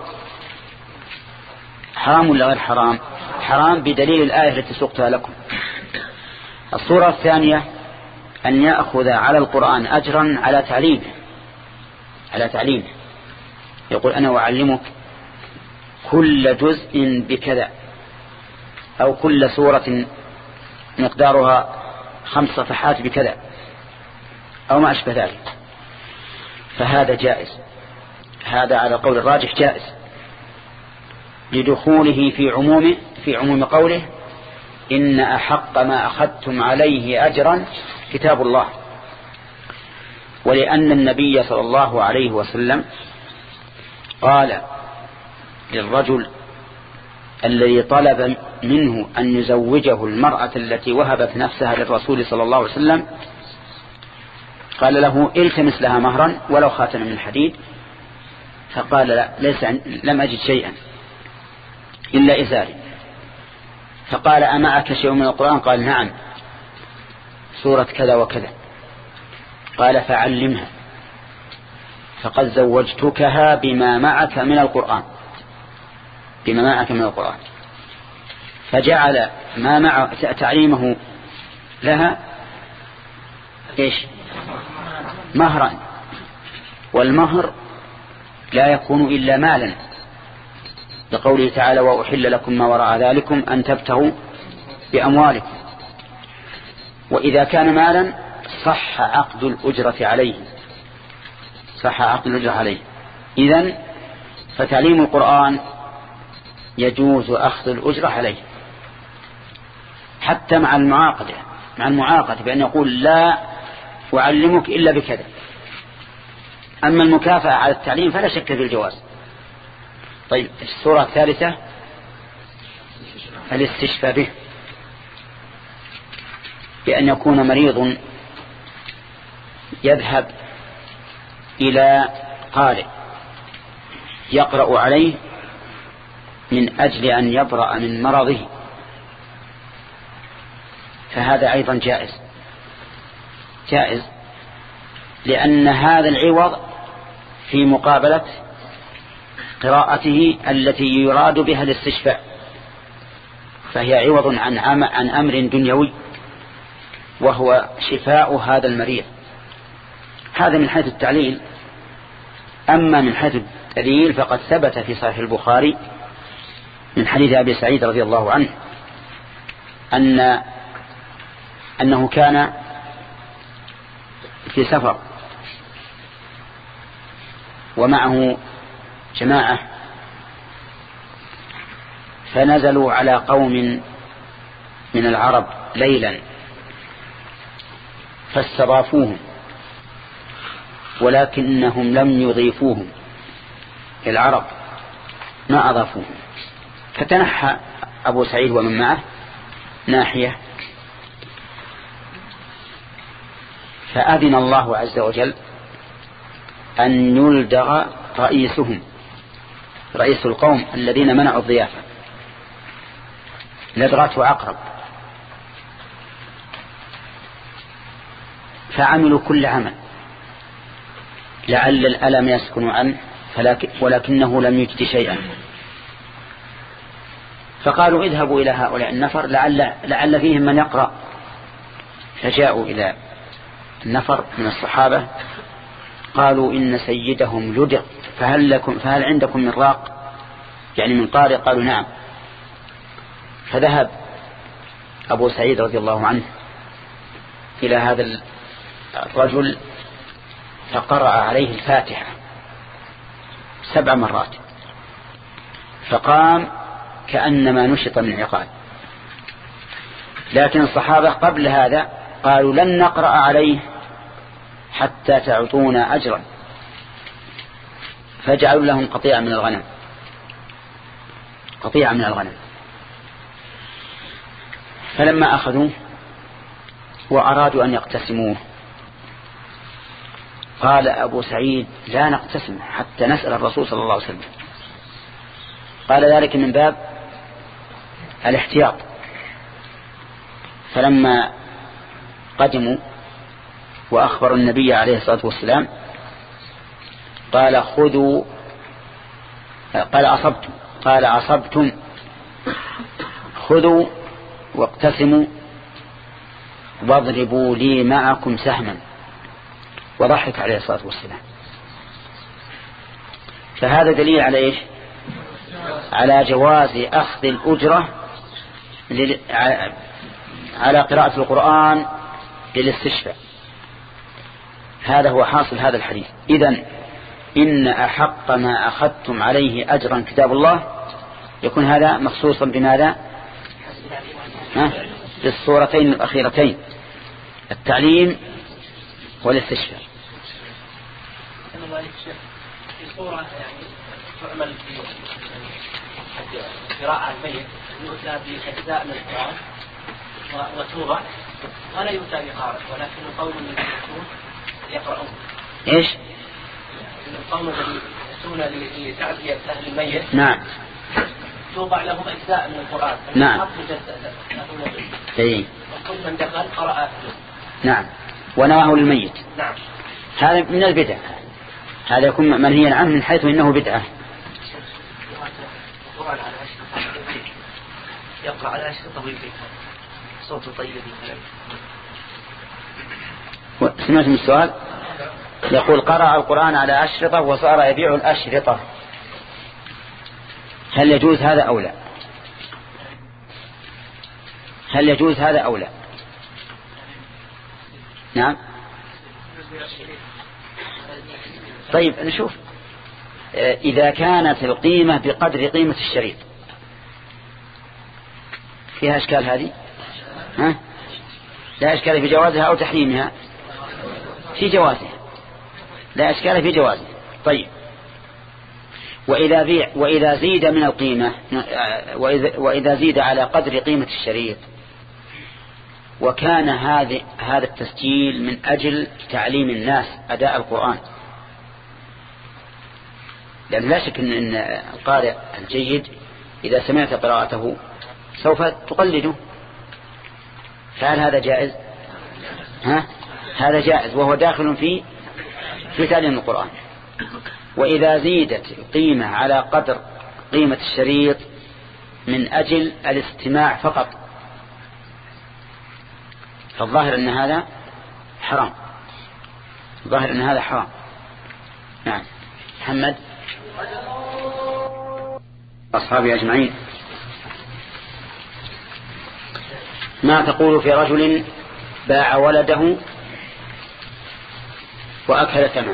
حرام ولا غير حرام؟ حرام بدليل الآية التي سقتها لكم. الصورة الثانية أن يأخذ على القرآن أجرا على تعليمه على تعليمه يقول أنا أعلمك كل جزء بكذا، أو كل سورة مقدارها خمس صفحات بكذا، أو ما أشبه ذلك، فهذا جائز. هذا على قول الراجح جائز لدخوله في عمومه في عموم قوله إن أحق ما أخذتم عليه أجرا كتاب الله. ولأن النبي صلى الله عليه وسلم قال للرجل الذي طلب منه أن يزوجه المرأة التي وهبت نفسها للرسول صلى الله عليه وسلم، قال له التمس لها مهرا ولو خاتم من حديد، فقال لا، ليس لم أجد شيئا إلا إزاري. فقال أمعك شيء من القرآن؟ قال نعم، سورة كذا وكذا. قال فعلمها، فقد زوجتكها بما معك من القرآن، بما معك من القرآن. فجعل ما مع تعليمه لها إيش؟ مهرا، والمهر لا يكون إلا مالا، لقوله تعالى وأحل لكم ما وراء ذلكم أن تبتغوا بأموالكم. وإذا كان مالا صح عقد الأجرة عليه، صح عقد الأجرة عليه. إذن فتعليم القرآن يجوز أخذ الأجرة عليه حتى مع المعاقدة، مع المعاقدة بأن يقول لا أعلمك إلا بكذا. أما المكافأة على التعليم فلا شك في الجواز. طيب السورة الثالثة الاستشفاء به، بأن يكون مريض يذهب إلى قارئ يقرأ عليه من أجل أن يبرأ من مرضه، فهذا أيضا جائز، جائز لأن هذا العوض في مقابلة قراءته التي يراد بها الاستشفاء، فهي عوض عن عن أمر دنيوي وهو شفاء هذا المريض. هذا من حيث التعليل. أما من حيث الدليل فقد ثبت في صحيح البخاري من حديث أبي سعيد رضي الله عنه أن أنه كان في سفر ومعه جماعة، فنزلوا على قوم من العرب ليلا فاستضافوهم، ولكنهم لم يضيفوهم، العرب ما أضافوهم. فتنحى أبو سعيد ومن معه ناحية، فأذن الله عز وجل أن يلدغ رئيسهم، رئيس القوم الذين منعوا الضيافة، لدغته عقرب، فعملوا كل عمل لعل الألم يسكن عنه، ولكنه لم يجد شيئا. فقالوا اذهبوا إلى هؤلاء النفر لعل, لعل فيهم من يقرأ. فجاءوا إلى النفر من الصحابة قالوا إن سيدهم لدغ، فهل, لكم فهل عندكم من راق، يعني من قارئ؟ قالوا نعم. فذهب أبو سعيد رضي الله عنه إلى هذا الرجل فقرأ عليه الفاتحة سبع مرات، فقام كأنما نشط من عقال. لكن الصحابة قبل هذا قالوا لن نقرأ عليه حتى تعطونا أجرا، فجعلوا لهم قطيعة من الغنم، قطيعة من الغنم. فلما أخذوه وأرادوا أن يقتسموه قال أبو سعيد لا نقتسم حتى نسأل الرسول صلى الله عليه وسلم. قال ذلك من باب الاحتياط. فلما قدموا وأخبروا النبي عليه الصلاة والسلام قال خذوا، قال أصبتم، قال أصبتم، خذوا واقتسموا واضربوا لي معكم سهما، وضحك عليه الصلاة والسلام. فهذا دليل على إيش؟ على جواز أخذ الأجرة على قراءة القرآن للاستشفاء. هذا هو حاصل هذا الحديث. إذن إن أحق ما أخذتم عليه أجرا كتاب الله، يكون هذا مخصوصا بماذا؟ بالصورتين الأخيرتين، التعليم والاستشفاء. في صورة يعني تعمل في قراءة الميت يؤتى بأجزاء من القرآن وتوضع ولا يؤتى بقارئ، ولكن القوم الذي يأتون يقرؤون. إيش؟ القوم الذي يأتون لتعزية أهل الميت نعم توضع لهم أجزاء من القرآن. نعم. إيه. وكل من دخل قرأ. نعم. ونواه للميت. نعم. هذا من البدع، هذا يكون منهيا عنه من حيث إنه بدعة. يقرأ على أشياء طويلة صوت طيب. سمعتم السؤال؟ يقول قرأ القرآن على أشرطة وصار يبيع الأشرطة، هل يجوز هذا أو لا؟ هل يجوز هذا أو لا؟ نعم. طيب نشوف، إذا كانت القيمة بقدر قيمة الشريط فيها إشكال هذه؟ ها؟ لا إشكال في جوازها أو تحريمها؟ في جوازها، لا إشكال في جوازها. طيب وإذا بيع وإذا زيد من القيمة، وإذا, وإذا زيد على قدر قيمة الشريط وكان هذا هذا التسجيل من أجل تعليم الناس أداء القرآن، لأن لا شك أن القارئ الجيد إذا سمعت قراءته سوف تقلده، فهل هذا جائز؟ ها؟ هذا جائز وهو داخل في في تعليم القرآن. وإذا زيدت القيمة على قدر قيمة الشريط من أجل الاستماع فقط فالظاهر أن هذا حرام، الظاهر أن هذا حرام. نعم. محمد. أصحابي أجمعين، ما تقول في رجل باع ولده وأكل ثمنه؟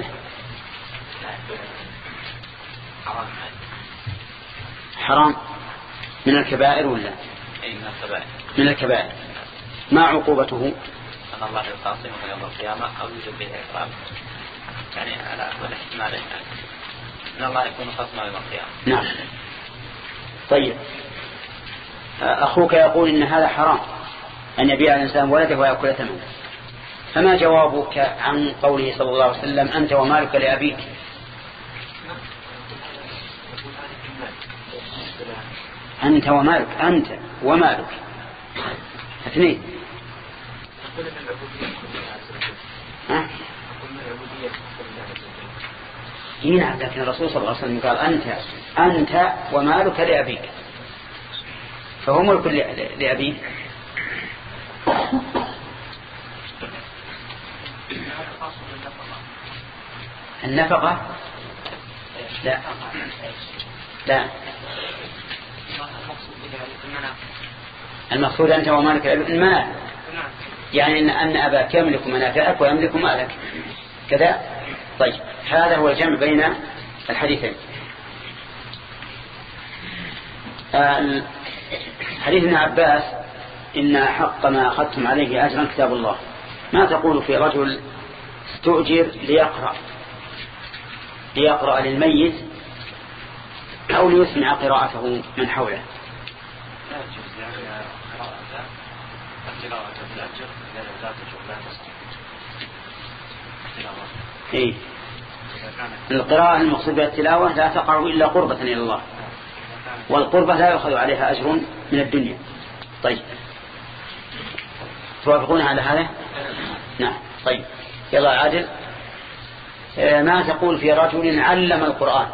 حرام من الكبائر ولا؟ أي من الكبائر. من الكبائر. ما عقوبته؟ أن الله يقاصمه يوم القيامة أو يجب به إكرام، يعني على أحوال احتمال أن الله يكون خصمه يوم القيامة. نعم. طيب أخوك يقول إن هذا حرام أن يبيع الإنسان ولده ويأكل ثمنه، فما جوابك عن قوله صلى الله عليه وسلم أنت ومالك لأبيك؟ أنت ومالك، أنت ومالك اثنين. ها؟ نعم، لكن الرسول صلى الله عليه وسلم قال أنت أنت ومالك لأبيك، فهو ملك لأبيه. النفقة لا لا المقصود أنت ومالك المال، يعني إن أن أباك يملك منافعك ويملك مالك كذا. طيب هذا هو الجمع بين الحديثين. حديث ابن عباس إن حق ما أخذتم عليه أجرا كتاب الله، ما تقول في رجل استؤجر ليقرأ ليقرأ للميت أو ليسمع قراءته من حوله؟ إيه؟ القراءة المقصود بها التلاوة لا تقع إلا قربة إلى الله، والقربة لا يأخذ عليها أجر من الدنيا. طيب توافقون على هذا؟ نعم. طيب يلا عادل، ما تقول في رجل علم القرآن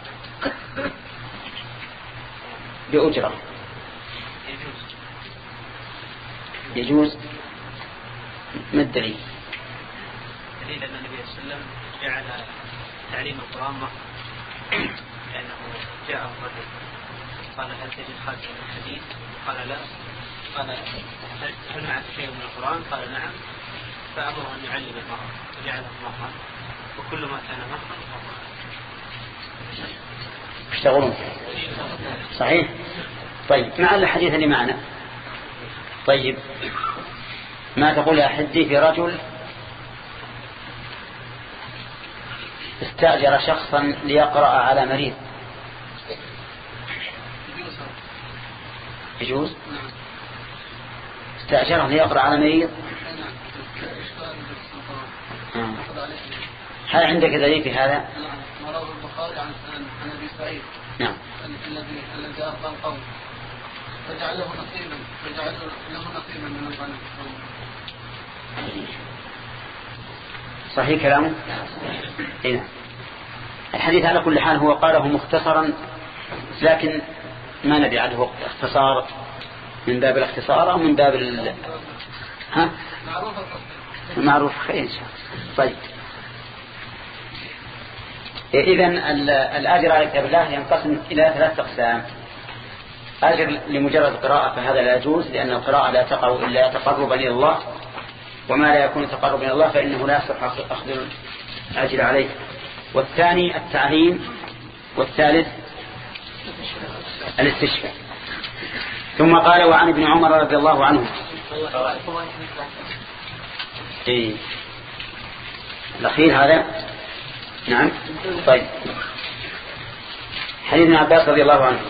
بأجرة؟ يجوز. ما الدليل؟ دليل أن النبي صلى الله عليه وسلم جعل تعليم القرآن محرم، لأنه جاء الرجل قال هل تجد خارج من الحديث؟ قال لا. قال هل معك شيء من القرآن؟ قال نعم. فأمره أن يعلم المرأة وجعله محرم، وكل ما كان محرم اشتغلون. صحيح. طيب مع الحديث اللي معنا. طيب ما تقول يا حدي في رجل استأجر شخصا ليقرأ على مريض؟ يجوز استأجره ليقرأ على مريض. هل عندك دليل في هذا؟ مرض البخاري عن أبي سعيد نعم الذي الذي أرضى القوم فجعل له نصيبا فجعل له نصيبا من الغنم. صحيح كلامه؟ إيه. الحديث على كل حال هو قاله مختصرا، لكن ما نبي عنه اختصار من باب الاختصار أو من باب ال... ها؟ معروف خير إن شاء الله. طيب إذن الأجر على كتاب الله ينقسم إلى ثلاث أقسام. أجر لمجرد قراءة فهذا لا يجوز، لأن القراءة لا تقع إلا تقربا إلى الله، وما لا يكون تقربا إلى الله فإنه لا يصح أخذ الأجر عليه. والثاني التعليم، والثالث الاستشفاء. ثم قال وعن ابن عمر رضي الله عنه إيه. الأخير هذا نعم. طيب حديث ابن عباس رضي الله عنه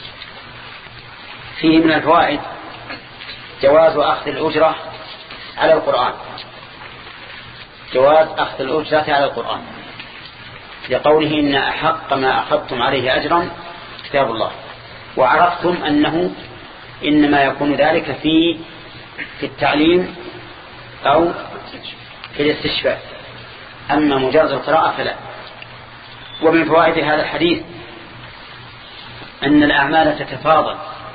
فيه من الفوائد جواز أخذ الأجرة على القرآن، جواز أخذ الأجرة على القرآن لقوله إن أحق ما أخذتم عليه أجرا كتاب الله. وعرفتم أنه إنما يكون ذلك في في التعليم أو في الاستشفاء، أما مجرد القراءة فلا. ومن فوائد هذا الحديث أن الأعمال تتفاضل،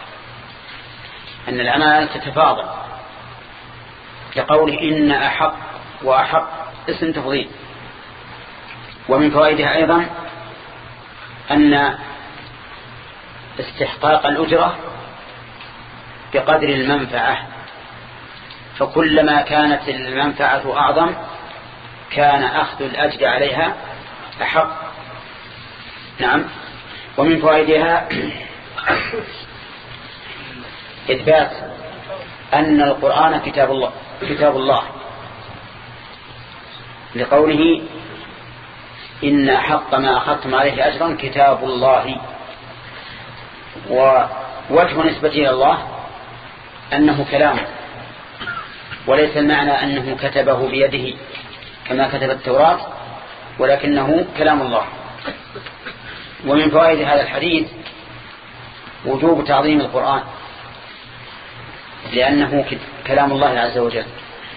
أن الأعمال تتفاضل لقوله إن أحق وأحق اسم تفضيل. ومن فوائدها أيضا أن استحقاق الأجرة بقدر المنفعة، فكلما كانت المنفعة أعظم كان أخذ الأجر عليها أحق. نعم. ومن فوائدها إثبات أن القرآن كتاب الله كتاب الله لقوله إن حق ما أخذتم عليه أجرا كتاب الله. ووجه نسبة إلى الله أنه كلامه، وليس المعنى أنه كتبه بيده كما كتب التوراة، ولكنه كلام الله. ومن فوائد هذا الحديث وجوب تعظيم القرآن لأنه كلام الله عز وجل،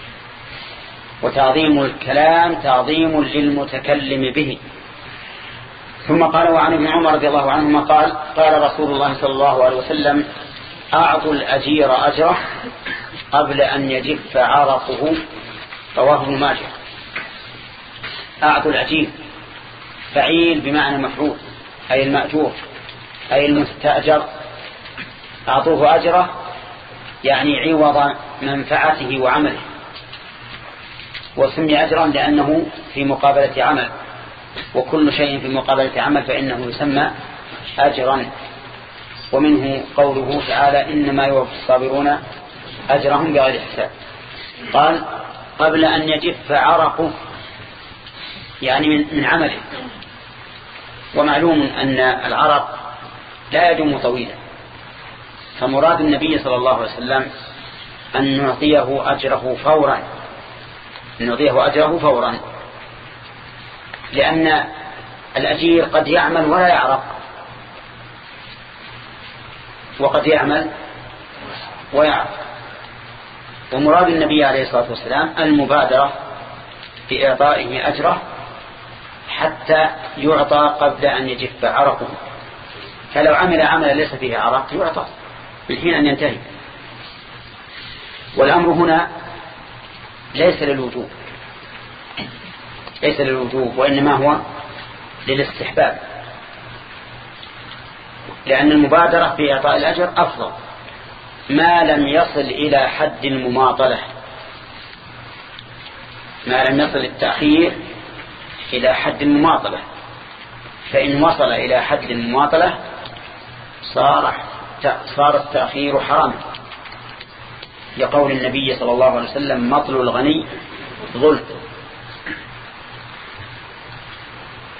وتعظيم الكلام تعظيم للمتكلم به. ثم قال وعن ابن عمر رضي الله عنهما قال قال رسول الله صلى الله عليه وسلم أعطوا الأجير أجره قبل أن يجف عرقه، رواه ابن ماجه. أعطوا الأجير فعيل بمعنى مفعول، أي المأجور أي المستأجر، أعطوه أجره يعني عوض منفعته وعمله. وسمي أجرا لأنه في مقابلة عمل، وكل شيء في مقابلة عمل فإنه يسمى أجرا. ومنه قوله تعالى إنما يوفى الصابرون أجرهم بغير حساب. قال قبل أن يجف عرقه يعني من, من عمله. ومعلوم أن العرق لا يدوم طويلا، فمراد النبي صلى الله عليه وسلم أن نعطيه أجره فورا، نعطيه أجره فورا لأن الأجير قد يعمل ولا يعرق، وقد يعمل ويعرق. ومراد النبي عليه الصلاة والسلام المبادرة في إعطائه أجره حتى يعطى قبل أن يجف عرقه. فلو عمل عملا ليس فيه عرق يعطى بالحين أن ينتهي. والأمر هنا ليس للوجوب، ليس للوجوب وإنما هو للاستحباب، لأن المبادرة في إعطاء الأجر أفضل ما لم يصل إلى حد المماطلة، ما لم يصل التأخير إلى حد المماطلة. فإن وصل إلى حد المماطلة صار صار التأخير حراما، لقول النبي صلى الله عليه وسلم مطل الغني ظلم.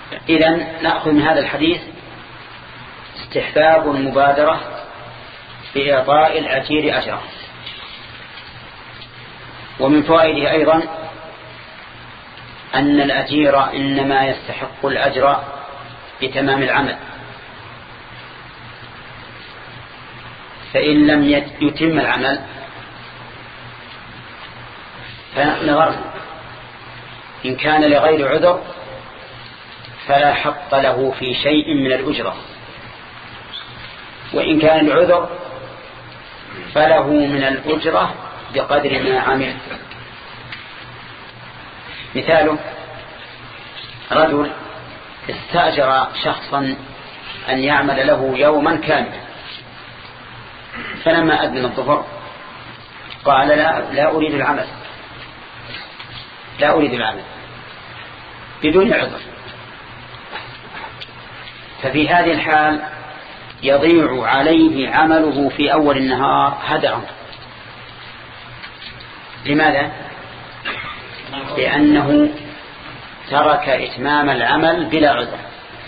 إذن نأخذ من هذا الحديث استحباب المبادرة بإعطاء الأجير أجره. ومن فوائده أيضا أن الأجير إنما يستحق الأجر بتمام العمل، فإن لم يتم العمل فنظر إن كان لغير عذر فلا حق له في شيء من الأجرة، وإن كان العذر فله من الأجرة بقدر ما عمل. مثاله رجل استأجر شخصا أن يعمل له يوما كاملا، فلما أذن الظهر قال لا, لا أريد العمل لا أريد العمل بدون عذر، ففي هذه الحال يضيع عليه عمله في أول النهار هدرا. لماذا؟ لأنه ترك إتمام العمل بلا عذر،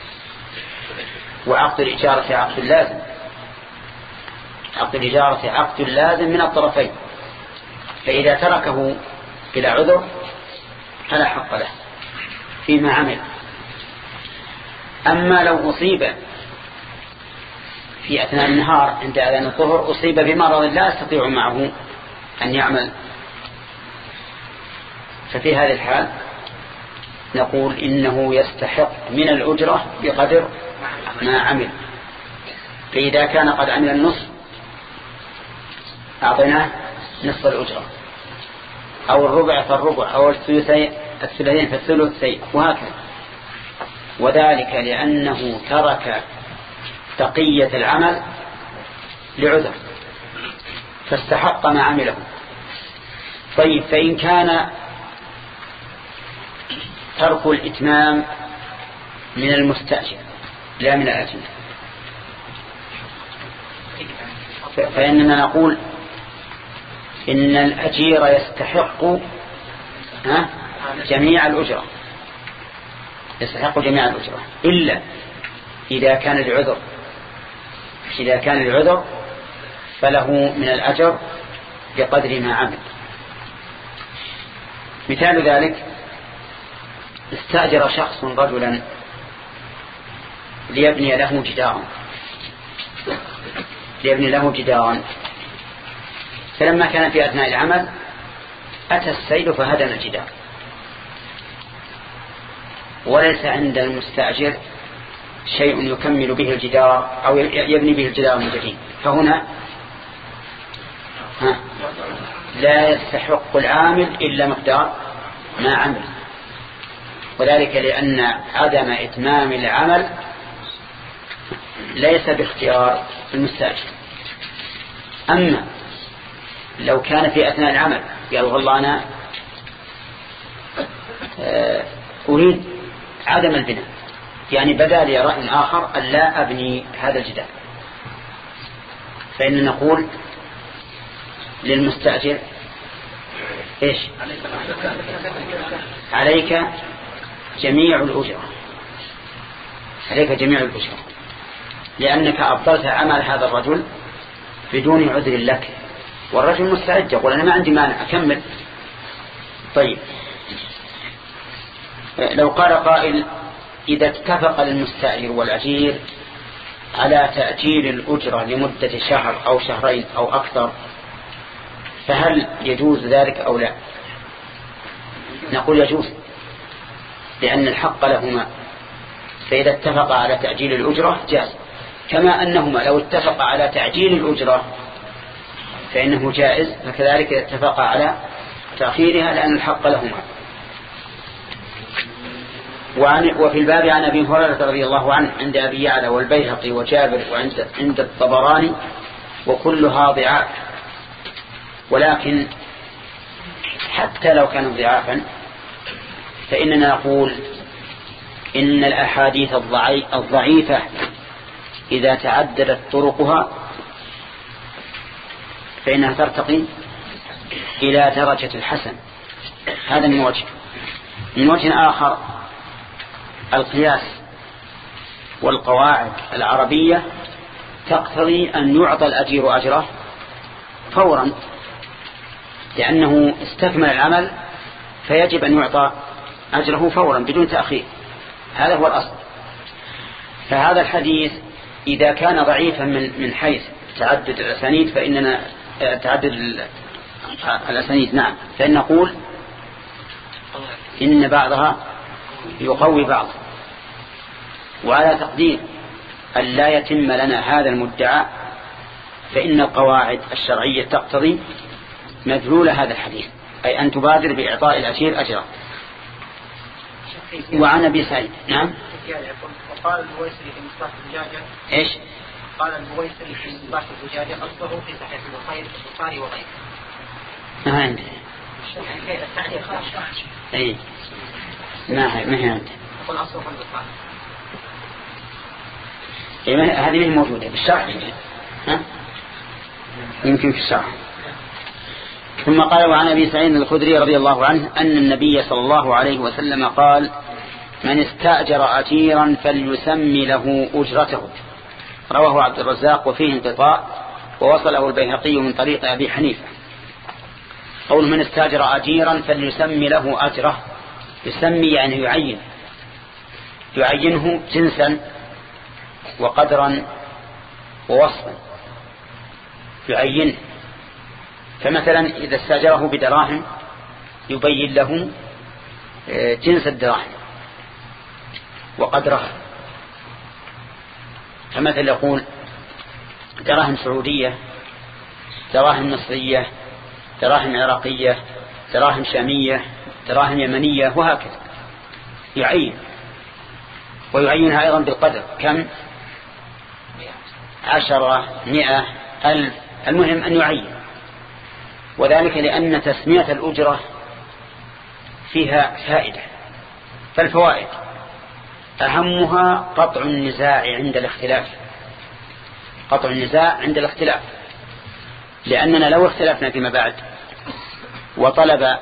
وعقد الإجارة عقد لازم، عقد الإجارة عقد لازم من الطرفين، فإذا تركه بلا عذر فلا حق له فيما عمل. أما لو أصيب في أثناء النهار عند أذان الظهر أصيب بمرض لا يستطيع معه أن يعمل، ففي هذه الحال نقول إنه يستحق من الأجرة بقدر ما عمل. فإذا كان قد عمل النصف أعطيناه نصف الأجرة، أو الربع فالربع، أو الثلثين فالثلثين، وهكذا. وذلك لأنه ترك بقية العمل لعذر فاستحق ما عمله. طيب، فإن كان ترك الإتمام من المستأجر لا من الأجير فإننا نقول إن الأجير يستحق جميع الأجرة يستحق جميع الأجرة إلا إذا كان العذر إذا كان العذر فله من الأجر بقدر ما عمل. مثال ذلك استأجر شخص رجلا ليبني له جدارا ليبني له جدارا فلما كان في أثناء العمل أتى السيل فهدم الجدار، وليس عند المستأجر شيء يكمل به الجدار أو يبني به الجدار من جديد، فهنا ها لا يستحق العامل إلا مقدار ما عمل، وذلك لأن عدم إتمام العمل ليس باختيار المستأجر. أما لو كان في أثناء العمل قال والله أنا أريد عدم البناء، يعني بدا لي رأي آخر أن لا أبني هذا الجدار، فإن نقول للمستأجر إيش؟ عليك جميع الأجرة عليك جميع الأجرة لأنك أبطلت عمل هذا الرجل بدون عذر لك، والرجل مستعد يقول أنا ما عندي مانع أكمل. طيب، لو قال قائل إذا اتفق المستأجر والأجير على تأجيل الأجرة لمدة شهر أو شهرين أو أكثر فهل يجوز ذلك أو لا؟ نقول يجوز، لأن الحق لهما، فإذا اتفق على تأجيل الأجرة جاز، كما أنهما لو اتفق على تعجيل الأجرة فإنه جائز، فكذلك إذا اتفق على تأخيرها لأن الحق لهما. وفي الباب عن أبي هريرة رضي الله عنه عند أبي يعلى والبيهقي وجابر وعند عند الطبراني وكلها ضعاف، ولكن حتى لو كانوا ضعافا فإننا نقول إن الأحاديث الضعيفة إذا تعددت طرقها فإنها ترتقي إلى درجة الحسن. هذا من وجه. من وجه آخر القياس والقواعد العربية تقتضي أن يعطى الأجير أجره فورا، لأنه استكمل العمل فيجب أن يعطى أجره فورا بدون تأخير. هذا هو الأصل. فهذا الحديث إذا كان ضعيفا من من حيث تعدد الأسانيد فإننا تعدد الأسانيد نعم فإن نقول إن بعضها يقوي بعض. وعلى تقدير أن لا يتم لنا هذا المدعى فإن القواعد الشرعية تقتضي مدلول هذا الحديث، أي أن تبادر بإعطاء الأجير أجره. وعن أبي سعيد نعم. وقال البويسري في مصباح الزجاجة إيش؟ قال البويسري في مصباح الزجاجة أصله في صحيح البخاري وغيره. ما عندي. أي ما هي ما هي عندي. يقول أصله في البخاري. إيه هذه مش موجودة بالشرح. ها؟ يمكن في الشرح. ثم قال وعن أبي سعيد الخدري رضي الله عنه أن النبي صلى الله عليه وسلم قال من استأجر أجيرا فليسمي له أجرته. رواه عبد الرزاق وفيه انقطاع ووصله البيهقي من طريق أبي حنيفة. قول من استأجر أجيرا فليسمي له أجره، يسمي يعني يعين، يعينه جنسا وقدرا ووصفا، يعينه. فمثلا إذا استأجره بدراهم يبين له جنس الدراهم وقدرها. فمثل يقول دراهم سعودية، دراهم مصرية، دراهم عراقية، دراهم شامية، دراهم يمنية، وهكذا يعين. ويعينها أيضا بالقدر، كم؟ عشرة، مئة، ألف، المهم أن يعين. وذلك لأن تسمية الأجرة فيها فائدة. فالفوائد أهمها قطع النزاع عند الاختلاف، قطع النزاع عند الاختلاف، لأننا لو اختلفنا فيما بعد وطلب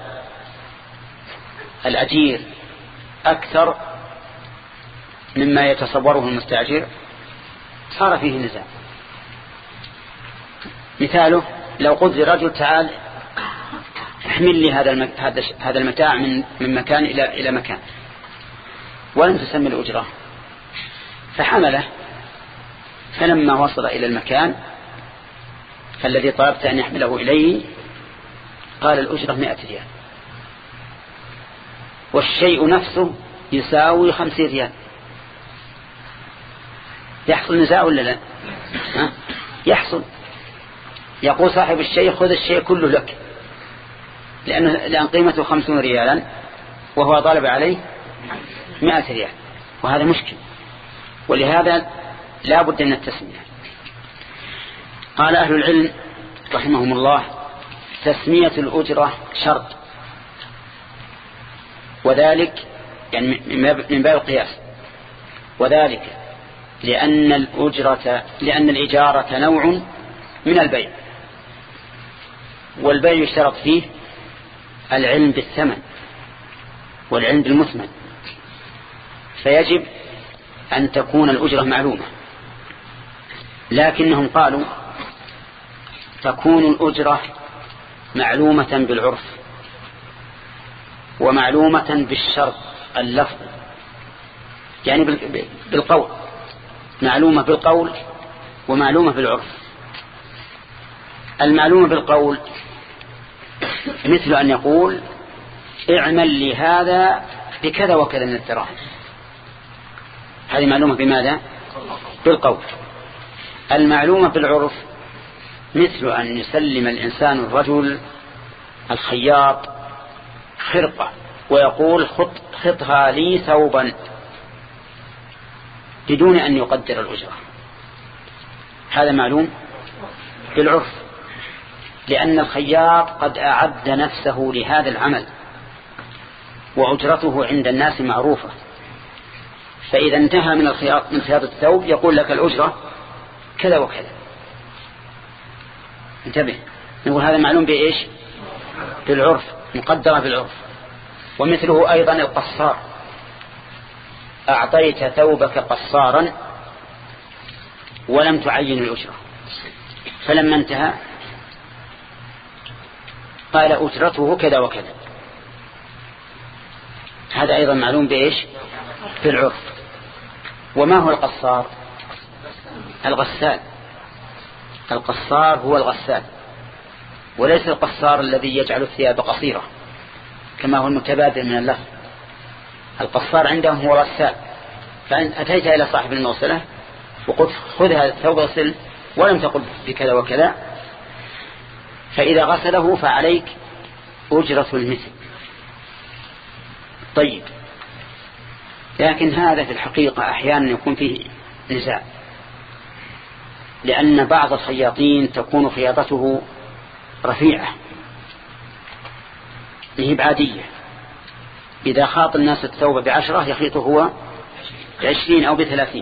الأجير أكثر مما يتصوره المستأجر صار فيه نزاع. مثاله لو قلت لرجل تعال احمل لي هذا هذا المتاع من من مكان إلى إلى مكان، ولم تسمي الأجرة، فحمله، فلما وصل إلى المكان الذي طلبت أن يحمله إليه قال الأجرة مئة ريال، والشيء نفسه يساوي خمسين ريال. يحصل نزاع ولا لا؟ ها؟ يحصل. يقول صاحب الشيء خذ الشيء كله لك، لأنه لأن قيمته خمسون ريالا وهو طالب عليه مئة ريال، وهذا مشكل. ولهذا لا بد من التسمية. قال أهل العلم رحمهم الله تسمية الأجرة شرط، وذلك يعني من باب القياس، وذلك لأن الأجرة لأن الإجارة نوع من البيع، والبيع يشترط فيه العلم بالثمن والعلم بالمثمن، فيجب أن تكون الأجرة معلومة. لكنهم قالوا تكون الأجرة معلومة بالعرف ومعلومة بالشرط اللفظ، يعني بالقول، معلومة بالقول ومعلومة بالعرف. المعلومة بالقول مثل أن يقول اعمل لي هذا بكذا وكذا من الدراهم، هذه معلومة بماذا؟ بالقول. المعلومة بالعرف مثل أن يسلم الإنسان الرجل الخياط خرقة ويقول خط خطها لي ثوبا بدون أن يقدر الأجرة، هذا معلوم بالعرف، لأن الخياط قد أعد نفسه لهذا العمل وأجرته عند الناس معروفة، فإذا انتهى من الخياط من خياطة الثوب يقول لك الأجرة كذا وكذا. انتبه، نقول هذا معلوم بإيش؟ بالعرف، مقدرة بالعرف. ومثله أيضا القصار، أعطيت ثوبك قصارا ولم تعين الأجرة. فلما انتهى قال أجرته كذا وكذا. هذا أيضا معلوم بإيش؟ في العرف. وما هو القصار؟ الغسال. القصار هو الغسال، وليس القصار الذي يجعل الثياب قصيرة كما هو المتبادل من اللفظ. القصار عندهم هو غسال. فأن أتيت إلى صاحب المغسلة وقلت خذ هذا الثوب غسل ولم تقل بكذا وكذا، فإذا غسله فعليك أجرة المثل. طيب، لكن هذا في الحقيقة أحيانا يكون فيه نزاع، لأن بعض الخياطين تكون خياطته رفيعة هي عادية. إذا خاط الناس الثوب بعشرة يخيطه هو بعشرين أو بثلاثين،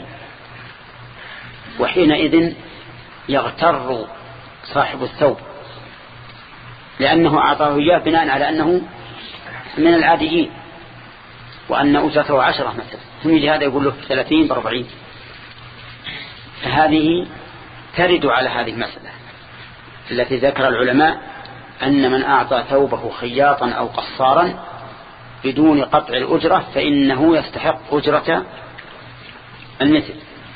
وحينئذ يغتر صاحب الثوب لأنه أعطاه إياه بناء على أنه من العاديين وأن أجرته عشرة مثلا، ثم يجي هذا يقول له ثلاثين بأربعين. فهذه ترد على هذه المسألة التي ذكر العلماء أن من أعطى ثوبه خياطا أو قصارا بدون قطع الأجرة فإنه يستحق أجرة المثل.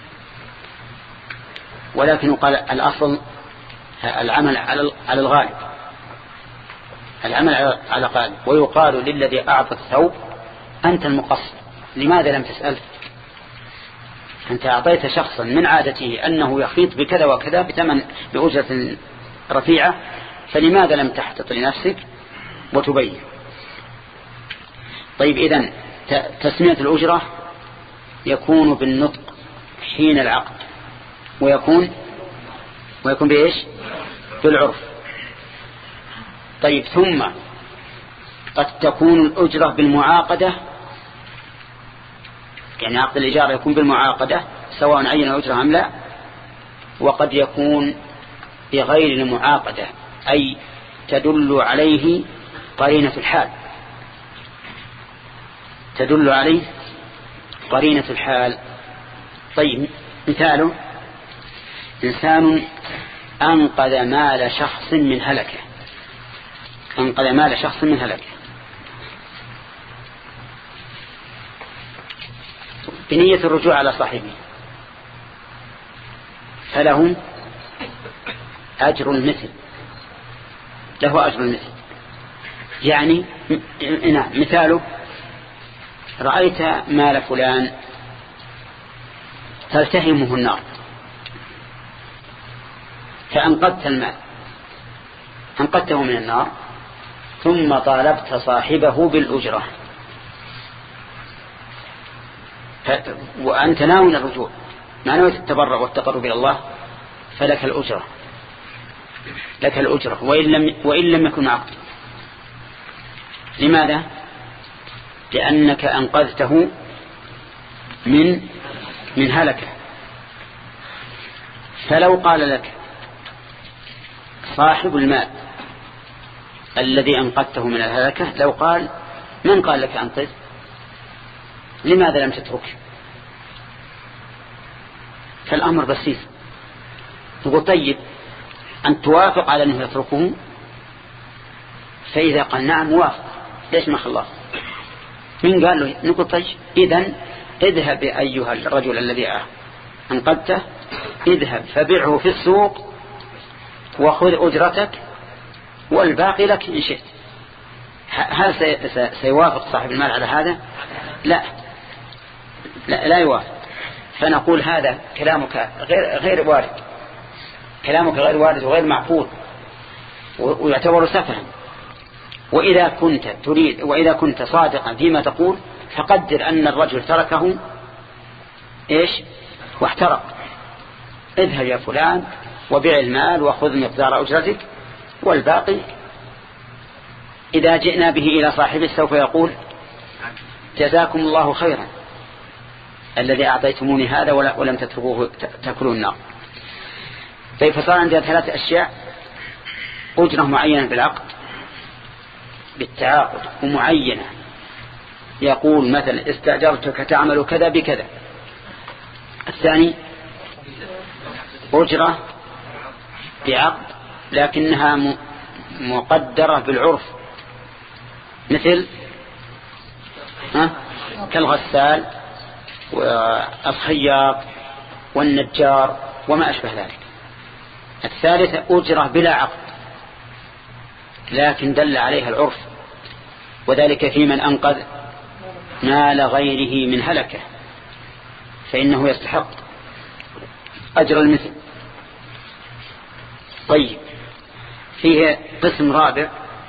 ولكن قال الأصل العمل على الغالب، العمل على الغالب. ويقال للذي أعطى الثوب أنت المقصر، لماذا لم تسأل؟ أنت أعطيت شخصا من عادته أنه يخيط بكذا وكذا بثمن بأجرة رفيعة، فلماذا لم تحتط لنفسك وتبين؟ طيب، إذن تسمية الأجرة يكون بالنطق حين العقد، ويكون ويكون بإيش؟ بالعرف. طيب، ثم قد تكون الأجرة بالمعاقدة، يعني عقد الإجارة يكون بالمعاقدة سواء عين أجرة أم لا، وقد يكون بغير المعاقدة، أي تدل عليه قرينة الحال، تدل عليه قرينة الحال. طيب، مثاله إنسان أنقذ مال شخص من هلكه، أنقذ مال شخص من هلكه بنية الرجوع على صاحبه، فله أجر المثل، له أجر المثل. يعني مثاله رأيت مال فلان تلتهمه النار فأنقذت المال، أنقذته من النار، ثم طالبت صاحبه بالأجرة وأنت ناوي الرجوع، ما نويت التبرع والتقرب إلى الله، فلك الأجرة، لك الأجرة وإن لم, وإن لم يكن عقد. لماذا؟ لأنك أنقذته من من هلكه. فلو قال لك صاحب المال الذي أنقذته من الهلكة، لو قال من قال لك أنقذ؟ لماذا لم تترك؟ فالأمر بسيط. تقول طيب أن توافق على أنه يتركه، فإذا قال نعم موافق، ليش ما خلاه؟ من قال له؟ نقول طيب إذن اذهب أيها الرجل الذي أنقذته، اذهب فبيعه في السوق وخذ أجرتك والباقي لك إن شئت. هل سيوافق صاحب المال على هذا؟ لا لا, لا يوافق. فنقول هذا كلامك غير غير وارد، كلامك غير وارد وغير معقول ويعتبر سفها. وإذا كنت تريد وإذا كنت صادقا فيما تقول فقدر أن الرجل تركه إيش واحترق، اذهب يا فلان وبيع المال وخذ مقدار أجرتك والباقي إذا جئنا به إلى صاحبه سوف يقول جزاكم الله خيرا الذي أعطيتموني هذا ولم تتركوه تأكلون النار. طيب، فصار عندنا ثلاث أشياء: أجرة معينة بالعقد بالتعاقد، ومعينة يقول مثلا استأجرتك تعمل كذا بكذا. الثاني أجرة بعقد لكنها مقدرة بالعرف، مثل ها كالغسال والخياط والنجار وما أشبه ذلك. الثالثة أجرة بلا عقد لكن دل عليها العرف، وذلك في من أنقذ مال غيره من هلكه فإنه يستحق أجر المثل. طيب، فيه قسم رابع: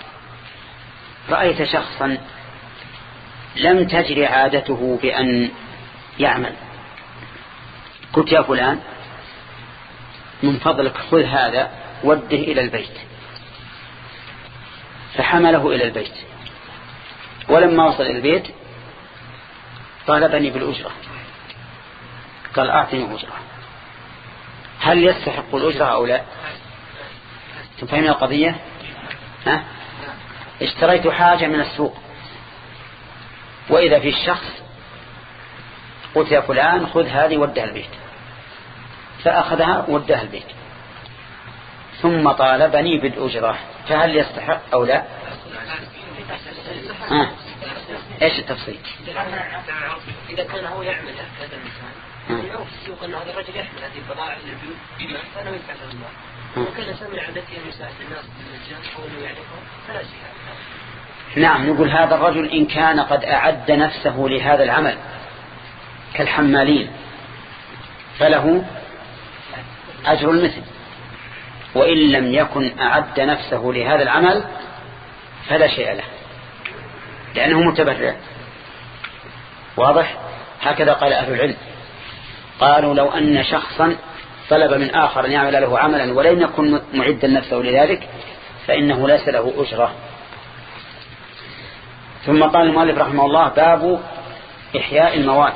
رأيت شخصا لم تجري عادته بأن يعمل، قلت يا فلان من فضلك خذ هذا وده إلى البيت، فحمله إلى البيت، ولما وصل إلى البيت طالبني بالأجرة، قال أعطني أجرة. هل يستحق الأجرة أو لا؟ تفهمين القضية؟ ها؟ اشتريت حاجة من السوق وإذا في الشخص قلت يا فلان خذ هذه ودها البيت، فأخذها ودها البيت ثم طالبني بالأجرة، فهل يستحق أو لا؟ ها؟ ايش التفصيل؟ إذا كان هو يعمل هذا الإنسان يعرف السوق أن هذا الرجل يحمل هذه البضائع للبيوت فأنا ينفع له المال، وكان الإنسان من عادته أن يساعد الناس بالمجان أو أنه يعرفهم فلا شيء. نعم، نقول هذا الرجل إن كان قد أعد نفسه لهذا العمل كالحمالين فله أجر المثل، وإن لم يكن أعد نفسه لهذا العمل فلا شيء له لأنه متبرع. واضح؟ هكذا قال أهل العلم، قالوا لو أن شخصا طلب من آخر أن يعمل له عملا ولم يكن معدا نفسه لذلك فإنه ليس له أجرة. ثم قال المؤلف رحمه الله: باب إحياء الموات.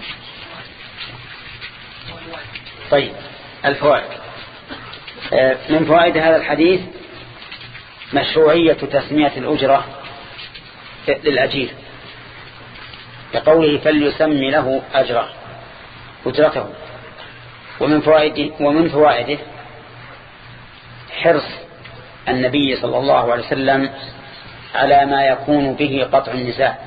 طيب، الفوائد. من فوائد هذا الحديث مشروعية تسمية الأجرة للأجير، كقوله فليسمي له أجره أجرته. ومن فوائده ومن فوائده حرص النبي صلى الله عليه وسلم على ما يكون به قطع النزاع،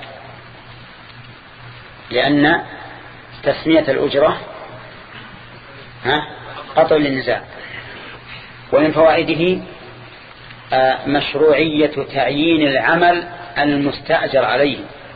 لأن تسمية الأجرة ها قطع للنزاع. ومن فوائده مشروعية تعيين العمل المستأجر عليه،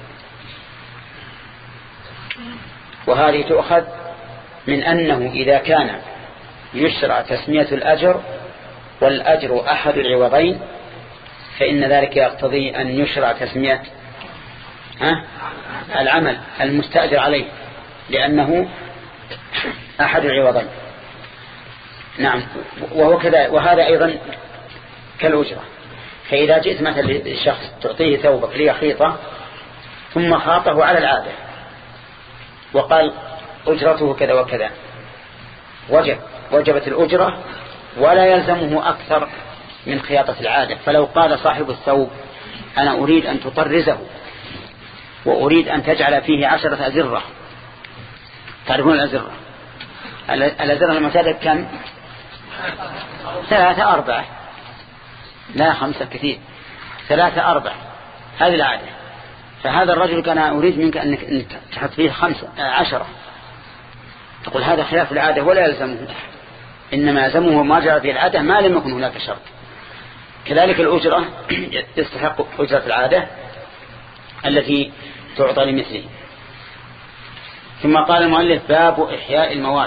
وهذه تؤخذ من أنه إذا كان يشرع تسمية الأجر والأجر أحد العوضين فإن ذلك يقتضي أن يشرع تسمية ها العمل المستأجر عليه لأنه أحد العوضين. نعم، وهو كذا. وهذا أيضا كالأجرة، فإذا جئت مثلا للشخص تعطيه ثوبك ليخيطه ثم خاطه على العادة وقال أجرته كذا وكذا، وجب وجبت الأجرة ولا يلزمه أكثر من خياطة العادة. فلو قال صاحب الثوب أنا أريد أن تطرزه وأريد أن تجعل فيه عشرة أزرة، تعرفون الأزرة؟ الأزرة المعتادة كم؟ ثلاثة أربعة، لا خمسة كثير، ثلاثة أربعة، هذه العادة. فهذا الرجل كان أريد منك أن تحط فيه خمسة عشرة، تقول هذا خلاف العادة ولا يلزمه، إنما يلزمه ما جرى في العادة ما لم يكن هناك شرط. كذلك الأجرة يستحق أجرة العادة التي تعطى لمثله. ثم قال المؤلف باب إحياء الموات.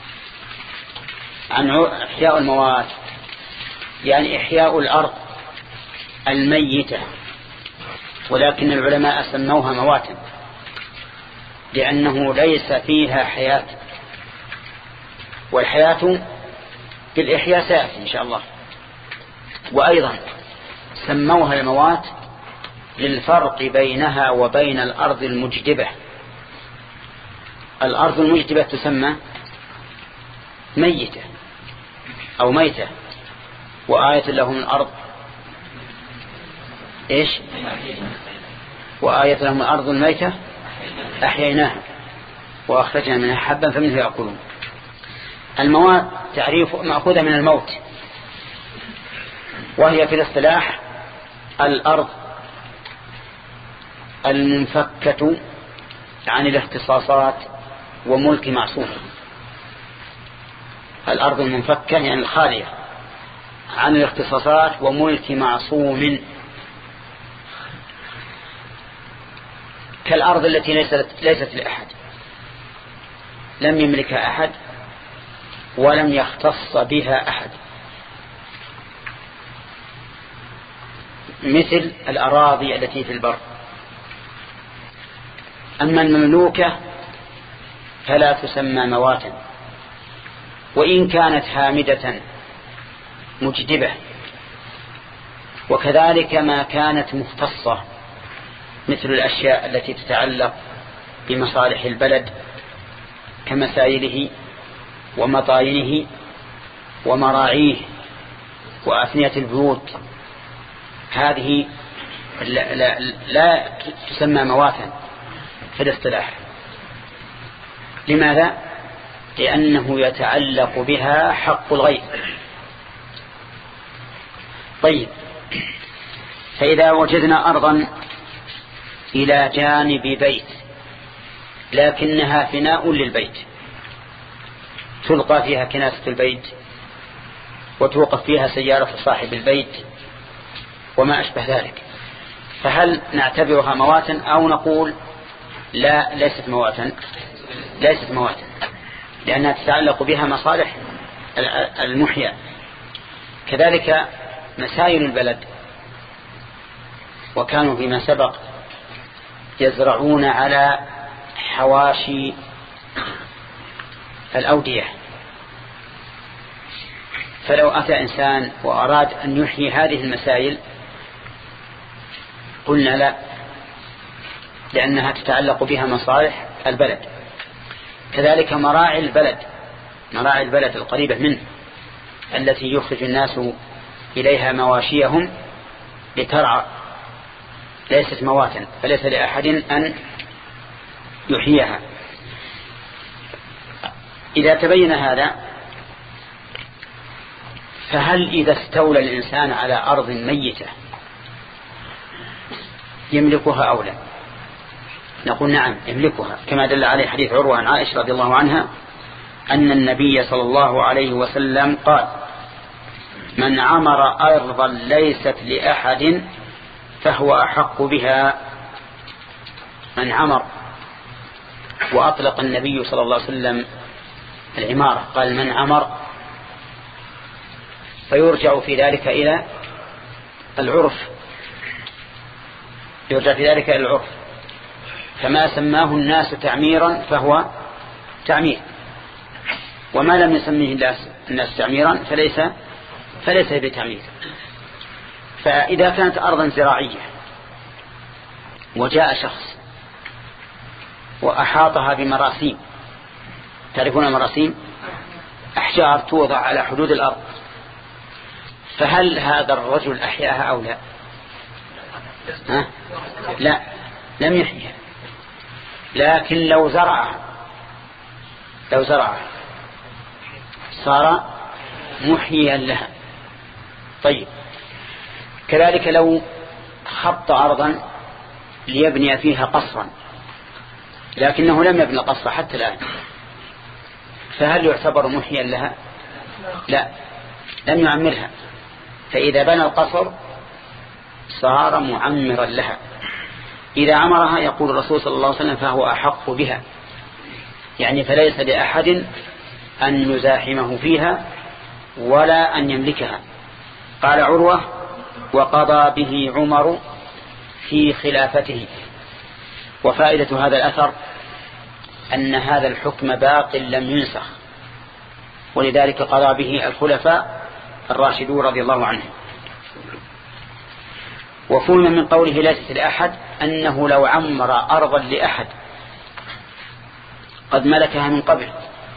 عن إحياء الموات يعني إحياء الأرض الميتة، ولكن العلماء سموها مواتا لأنه ليس فيها حياة، والحياة بالإحياء سيأتي إن شاء الله. وأيضا سموها الموات للفرق بينها وبين الأرض المجدبة. الأرض المجدبة تسمى ميتة أو ميتة، وآية لهم الأرض إيش؟ وآية لهم الأرض الميتة أحييناها وأخرجنا منها حبا فمنه يأكلون. الموات تعريف مأخوذة من الموت، وهي في الاصطلاح الأرض المنفكة عن الاختصاصات وملك معصوم. الأرض المنفكة يعني الخالية عن الاختصاصات وملك معصوم، كالأرض التي ليست, ليست لأحد، لم يملكها أحد ولم يختص بها أحد، مثل الأراضي التي في البر. أما المملوكة فلا تسمى مواتا، وإن كانت هامدة مجدبة، وكذلك ما كانت مختصة مثل الأشياء التي تتعلق بمصالح البلد كمسائله ومطاينه ومراعيه وأثنية البيوت، هذه لا, لا, لا تسمى مواتا في الاصطلاح. لماذا؟ لأنه يتعلق بها حق الغير. طيب، فإذا وجدنا أرضا إلى جانب بيت لكنها فناء للبيت، تلقى فيها كناسة البيت وتوقف فيها سيارة صاحب البيت وما أشبه ذلك، فهل نعتبرها مواتا أو نقول لا ليست مواتا؟ ليست مواتا، لأنها تتعلق بها مصالح المحيا. كذلك مسائل البلد، وكانوا فيما سبق يزرعون على حواشي الأودية، فلو أتى إنسان وأراد أن يحيي هذه المسائل قلنا لا، لأنها تتعلق بها مصالح البلد. كذلك مراعي البلد، مراعي البلد القريبة منه التي يخرج الناس إليها مواشيهم لترعى، ليست مواتا، فليس لأحد أن يحييها. إذا تبين هذا، فهل إذا استولى الإنسان على أرض ميتة يملكها أو لا؟ نقول نعم يملكها، كما دل عليه حديث عروة عن عائشة رضي الله عنها أن النبي صلى الله عليه وسلم قال: من عمر أرضا ليست لأحد فهو أحق بها. من عمر، وأطلق النبي صلى الله عليه وسلم العمارة، قال من عمر، فيرجع في ذلك إلى العرف، يرجع في ذلك إلى العرف، فما سماه الناس تعميرا فهو تعمير، وما لم يسميه الناس تعميرا فليس فليس بتعمير. فإذا كانت أرضا زراعية وجاء شخص وأحاطها بمراسيم، تعرفون المراسيم؟ أحجار توضع على حدود الأرض، فهل هذا الرجل أحياها أو لا؟ ها؟ لا، لم يحيها، لكن لو زرعها لو زرعها صار محييا لها. طيب، كذلك لو خط أرضا ليبني فيها قصرا لكنه لم يبني قصر حتى الآن، فهل يعتبر محيا لها؟ لا، لم يعمرها، فإذا بنى القصر صار معمرا لها. إذا عمرها يقول الرسول صلى الله عليه وسلم فهو أحق بها، يعني فليس لأحد أن يزاحمه فيها ولا أن يملكها. قال عروة: وقضى به عمر في خلافته. وفائدة هذا الأثر أن هذا الحكم باق لم ينسخ، ولذلك قضى به الخلفاء الراشدون رضي الله عنهم. وفهم من قوله ليست لأحد أنه لو عمر أرضا لأحد قد ملكها من قبل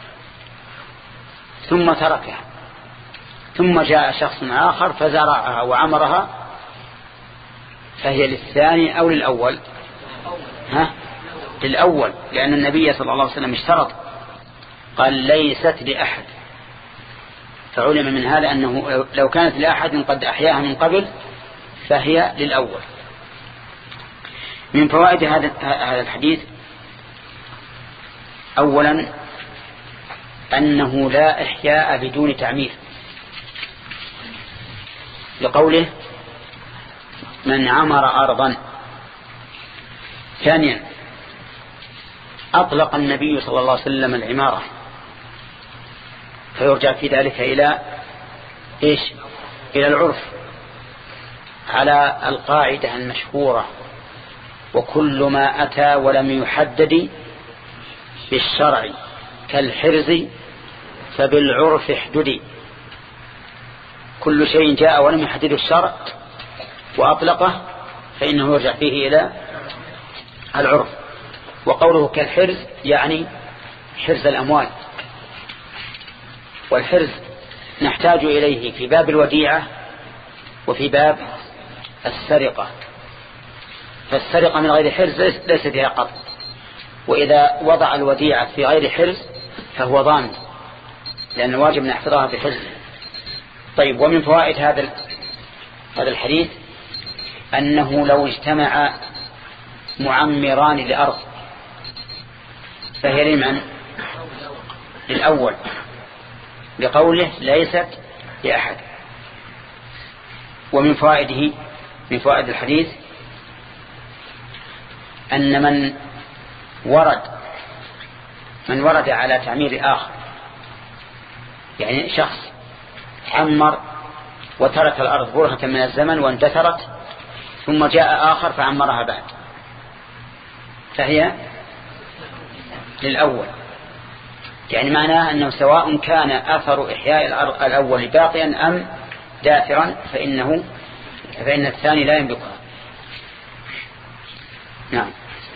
ثم تركها، ثم جاء شخص آخر فزرعها وعمرها، فهي للثاني أو للأول؟ ها؟ للأول، لأن النبي صلى الله عليه وسلم اشترط، قال ليست لأحد، فعلم من هذا أنه لو كانت لأحد قد أحياها من قبل فهي للأول. من فوائد هذا هذا الحديث أولا أنه لا إحياء بدون تعمير، لقوله من عمر أرضا. ثانيا أطلق النبي صلى الله عليه وسلم العمارة، فيرجع في ذلك إلى إيش؟ إلى العرف، على القاعدة المشهورة: وكل ما أتى ولم يحدد بالشرع كالحرز فبالعرف احددي. كل شيء جاء ولم يحدد الشرع وأطلقه فإنه يرجع فيه إلى العرف. وقوله كالحرز يعني حرز الأموال، والحرز نحتاج إليه في باب الوديعة وفي باب السرقة. فالسرقة من غير حرز ليس فيها قطع، وإذا وضع الوديعة في غير حرز فهو ضامن، لأن الواجب نحفظها بحرز. طيب، ومن فوائد هذا هذا الحديث أنه لو اجتمع معمران لأرض فهي لمن؟ للأول، بقوله ليست لأحد. ومن فوائده من فوائد الحديث أن من ورد من ورد على تعمير آخر، يعني شخص عمر وترك الأرض برهة من الزمن واندثرت، ثم جاء آخر فعمرها بعد، فهي للأول. يعني معناه أنه سواء كان أثر إحياء الأرض الأول باقيا أم داثرا فإنه فإن الثاني لا يملكها. نعم.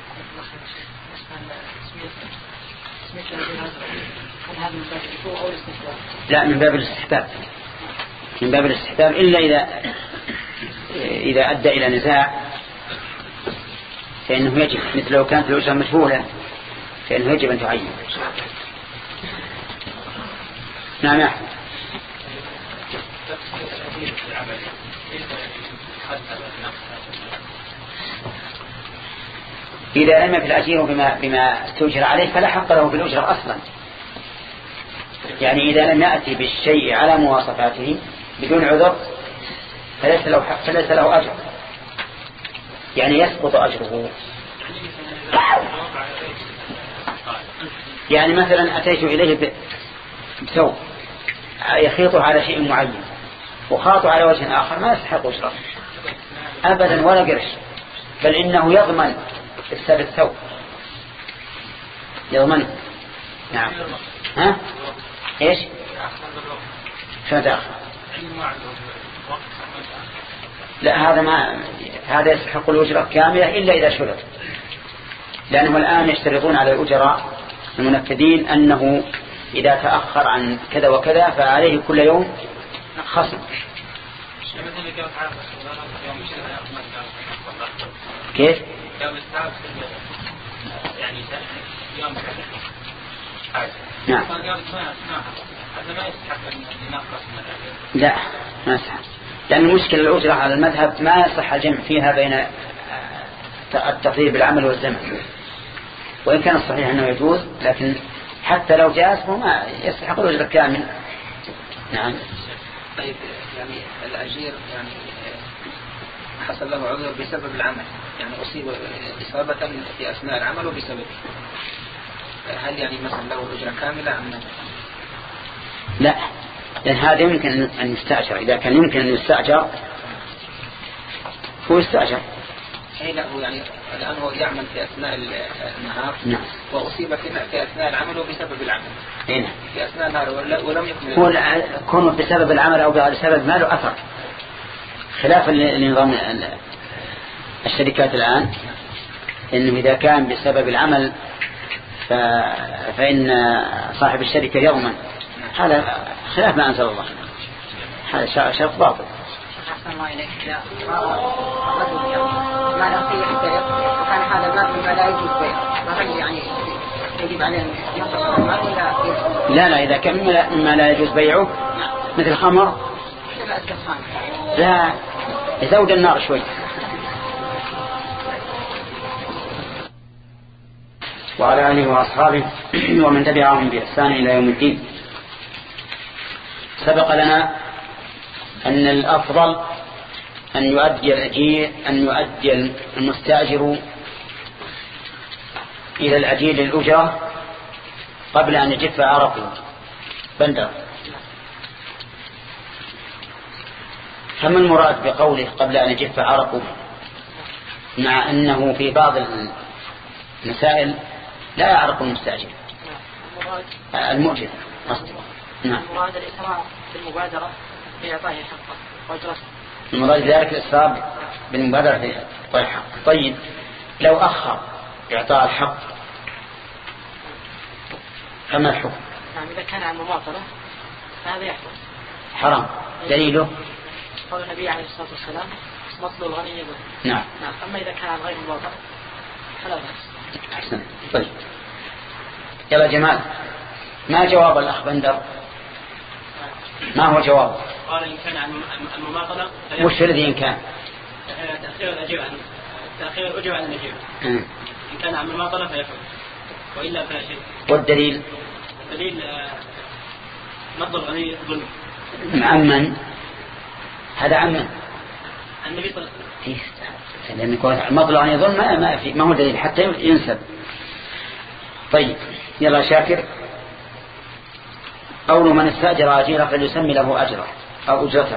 لا، من باب الاستحباب، من باب الاستحباب إلا إذا إذا أدى إلى نزاع فإنه يجب، مثل لو كانت الأجرة مجهولة فإنه يجب أن تعين. نعم يا أحمد. إذا لم يكن الأجير بما, بما استوجر عليه فلا حق له بالأجرة أصلا. يعني إذا لم يأتي بالشيء على مواصفاته بدون عذر فليس له حق، فليس له أجر، يعني يسقط أجره. يعني مثلا أتيت إليه بثوب يخيطه على شيء معين وخاطه على وجه آخر ما يستحق أجره أبدا ولا قرش، بل إنه يضمن إفساد الثوب، يضمنه. نعم. ها إيش شو تأخر؟ لا، هذا ما هذا يستحق الأجرة كاملة إلا إذا شرط، لأنهم الآن يشترطون على الأجراء المنفذين أنه إذا تأخر عن كذا وكذا فعليه كل يوم خصم. كيف؟ نعم. لا، ما يصح، لأن المشكلة الأجرة على المذهب ما يصح الجمع فيها بين التقدير بالعمل والزمن، وإن كان الصحيح أنه يجوز، لكن حتى لو جاز فهو ما يستحق الأجرة كامل. نعم. طيب، يعني الأجير يعني حصل له عذر بسبب العمل، يعني أصيب إصابة في أثناء العمل وبسبب، هل يعني مثلا له الأجرة كاملة أم لا؟ لأن هذا يمكن أن يستأجر، إذا كان يمكن أن يستأجر هو يستأجر. أي لا، هو يعني الآن هو يعمل في أثناء النهار. نعم. وأصيب في أثناء العمل وبسبب العمل. إيه؟ في أثناء النهار ولم يكمل. هو كونه بسبب العمل أو بسبب ما له أثر، خلاف النظام الشركات الآن، إنه إذا كان بسبب العمل ف... فإن صاحب الشركة يضمن. هذا خلاف ما أنزل الله، هذا شرط باطل. أحسن الله إليك. لا ما نقي البيع، وكان هذا المال ما لا يجوز بيعه، فهل يعني يجب عليه ينقص المال ولا؟ لا لا، إذا كان مما لا يجوز بيعه مثل الخمر لا يزود النار شوي. وعلى آله وأصحابه ومن تبعهم بإحسان إلى يوم الدين. سبق لنا أن الأفضل أن يؤدي الأجير أن يؤدي المستأجر إلى الأجير الأجرة قبل أن يجف عرقه بندر. فما المراد بقوله قبل أن يجف عرقه، مع أنه في بعض المسائل لا يعرق المستأجر المؤجر قصده؟ نعم. المراد الإسراع بالمبادرة في إعطائه حقه وأجرته. المراد ذلك الإسراع بالمبادرة في إعطاء الحق. طيب لو أخر إعطاء الحق فما الحكم؟ نعم إذا كان عن مماطلة فهذا يحصل حرام. دليله قول النبي عليه الصلاة والسلام مطل الغني يبه. نعم. نعم. أما إذا كان عن غير مماطلة فلا بأس. أحسن. طيب يلا جمال، ما جواب الأخ بندر؟ ما هو جواب؟ قال إن كان عن المماطلة وش الذي إن كان؟ تأخير الأجيب عن تأخير الأجيب عن الأجيب. إن كان عن المماطلة فيفعل وإلا فلا شيء. والدليل؟ الدليل مطل الغني ظلم. عمن؟ هذا عمن؟ النبي صلى الله عليه وسلم. لأن يكون مطلع عن يظن ما ما في ما هو دليل حتى ينسب. طيب يلا شاكر. قول من استأجر أجيرا فليسمي له أجره أو أجرته.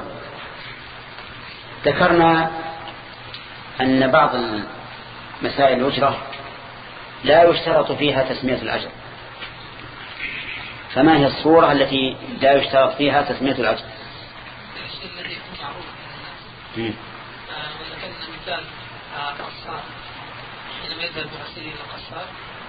ذكرنا أن بعض مسائل الأجرة لا يشترط فيها تسمية الأجر، فما هي الصورة التي لا يشترط فيها تسمية الأجر؟ مثال قصار حينما يذهب بغسيل الى القصار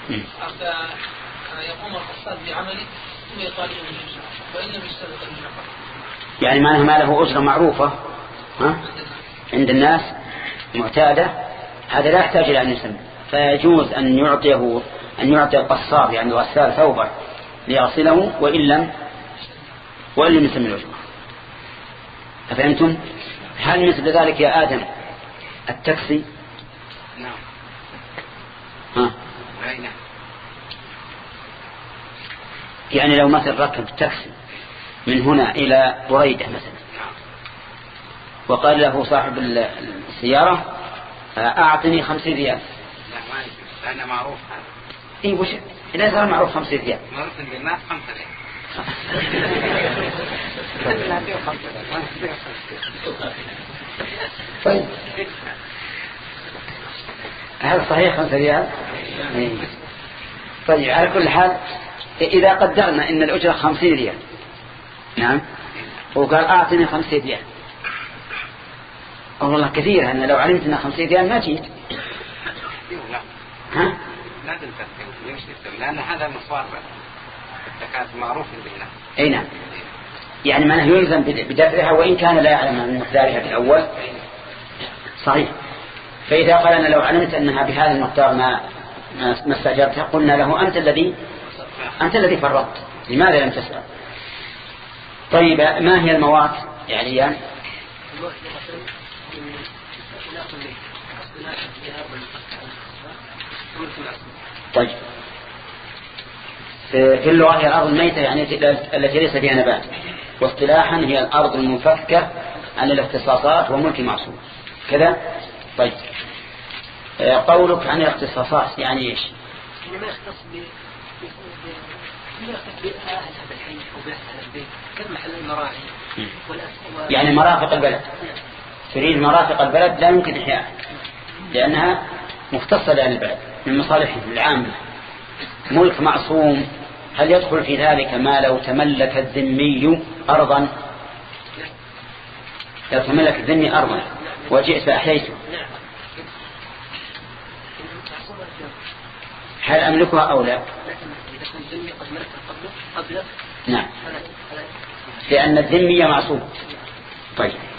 فيقوم القصار بعمله ثم يطالب بالأجرة وإن لم يشترط النفقة. يعني معناها ما له أجرة معروفة ها؟ عند الناس معتادة، هذا لا يحتاج إلى أن يسمى، فيجوز أن يعطيه أن يعطي القصار يعني غسال ثوبه ليغسله وإن لم وإن لم يسمى الأجرة. أفهمتم؟ هل مثل ذلك يا آدم التاكسي؟ نعم. ها؟ نعم. يعني لو مثل ركب تاكسي من هنا إلى بريدة مثلا وقال له صاحب السيارة أعطني خمسين ريال. لا ما يجوز لأنه معروف هذا. إيه وش إذا صار معروف خمسين ريال؟ معروف للناس خمسة ريال. طيب هل صحيح خمسة ريال؟ طيب على كل حال إذا قدرنا إن الأجرة خمسين ريال نعم وقال أعطني خمسين ريال والله كثير، أنا لو علمت أنها خمسين ريال ما جيت. ها؟ لازم تسوي يمشي تسوي لأن هذا مصوار الزكاة معروف بالله. أي نعم. يعني معناه يلزم بدفعها وإن كان لا يعلم من مقدارها في الأول. صحيح. فإذا قال أنا لو علمت أنها بهذا المقدار ما ما استأجرتها قلنا له أنت الذي أنت الذي فرطت، لماذا لم تسأل؟ طيب ما هي الموات يعني يعني طيب في اللغة هي الأرض الميتة يعني التي ليس فيها نبات، واصطلاحا هي الأرض المنفكة عن الاختصاصات وملك معصوم كذا. طيب قولك عن الاختصاصات يعني ايش؟ ما يختص ب ما يختص بأهل الحي أو بأهل البيت كمحل المراعي والأسواق يعني مرافق البلد. تريد مرافق البلد لا يمكن إحياءها لأنها مختصة لأهل البلد من مصالحهم العامة. ملك معصوم هل يدخل في ذلك ما لو تملك الذمي أرضا؟ لو تملك الذمي أرضا وجئت فأحييته هل أملكها أو لا؟ نعم لأن الذمي معصوم. طيب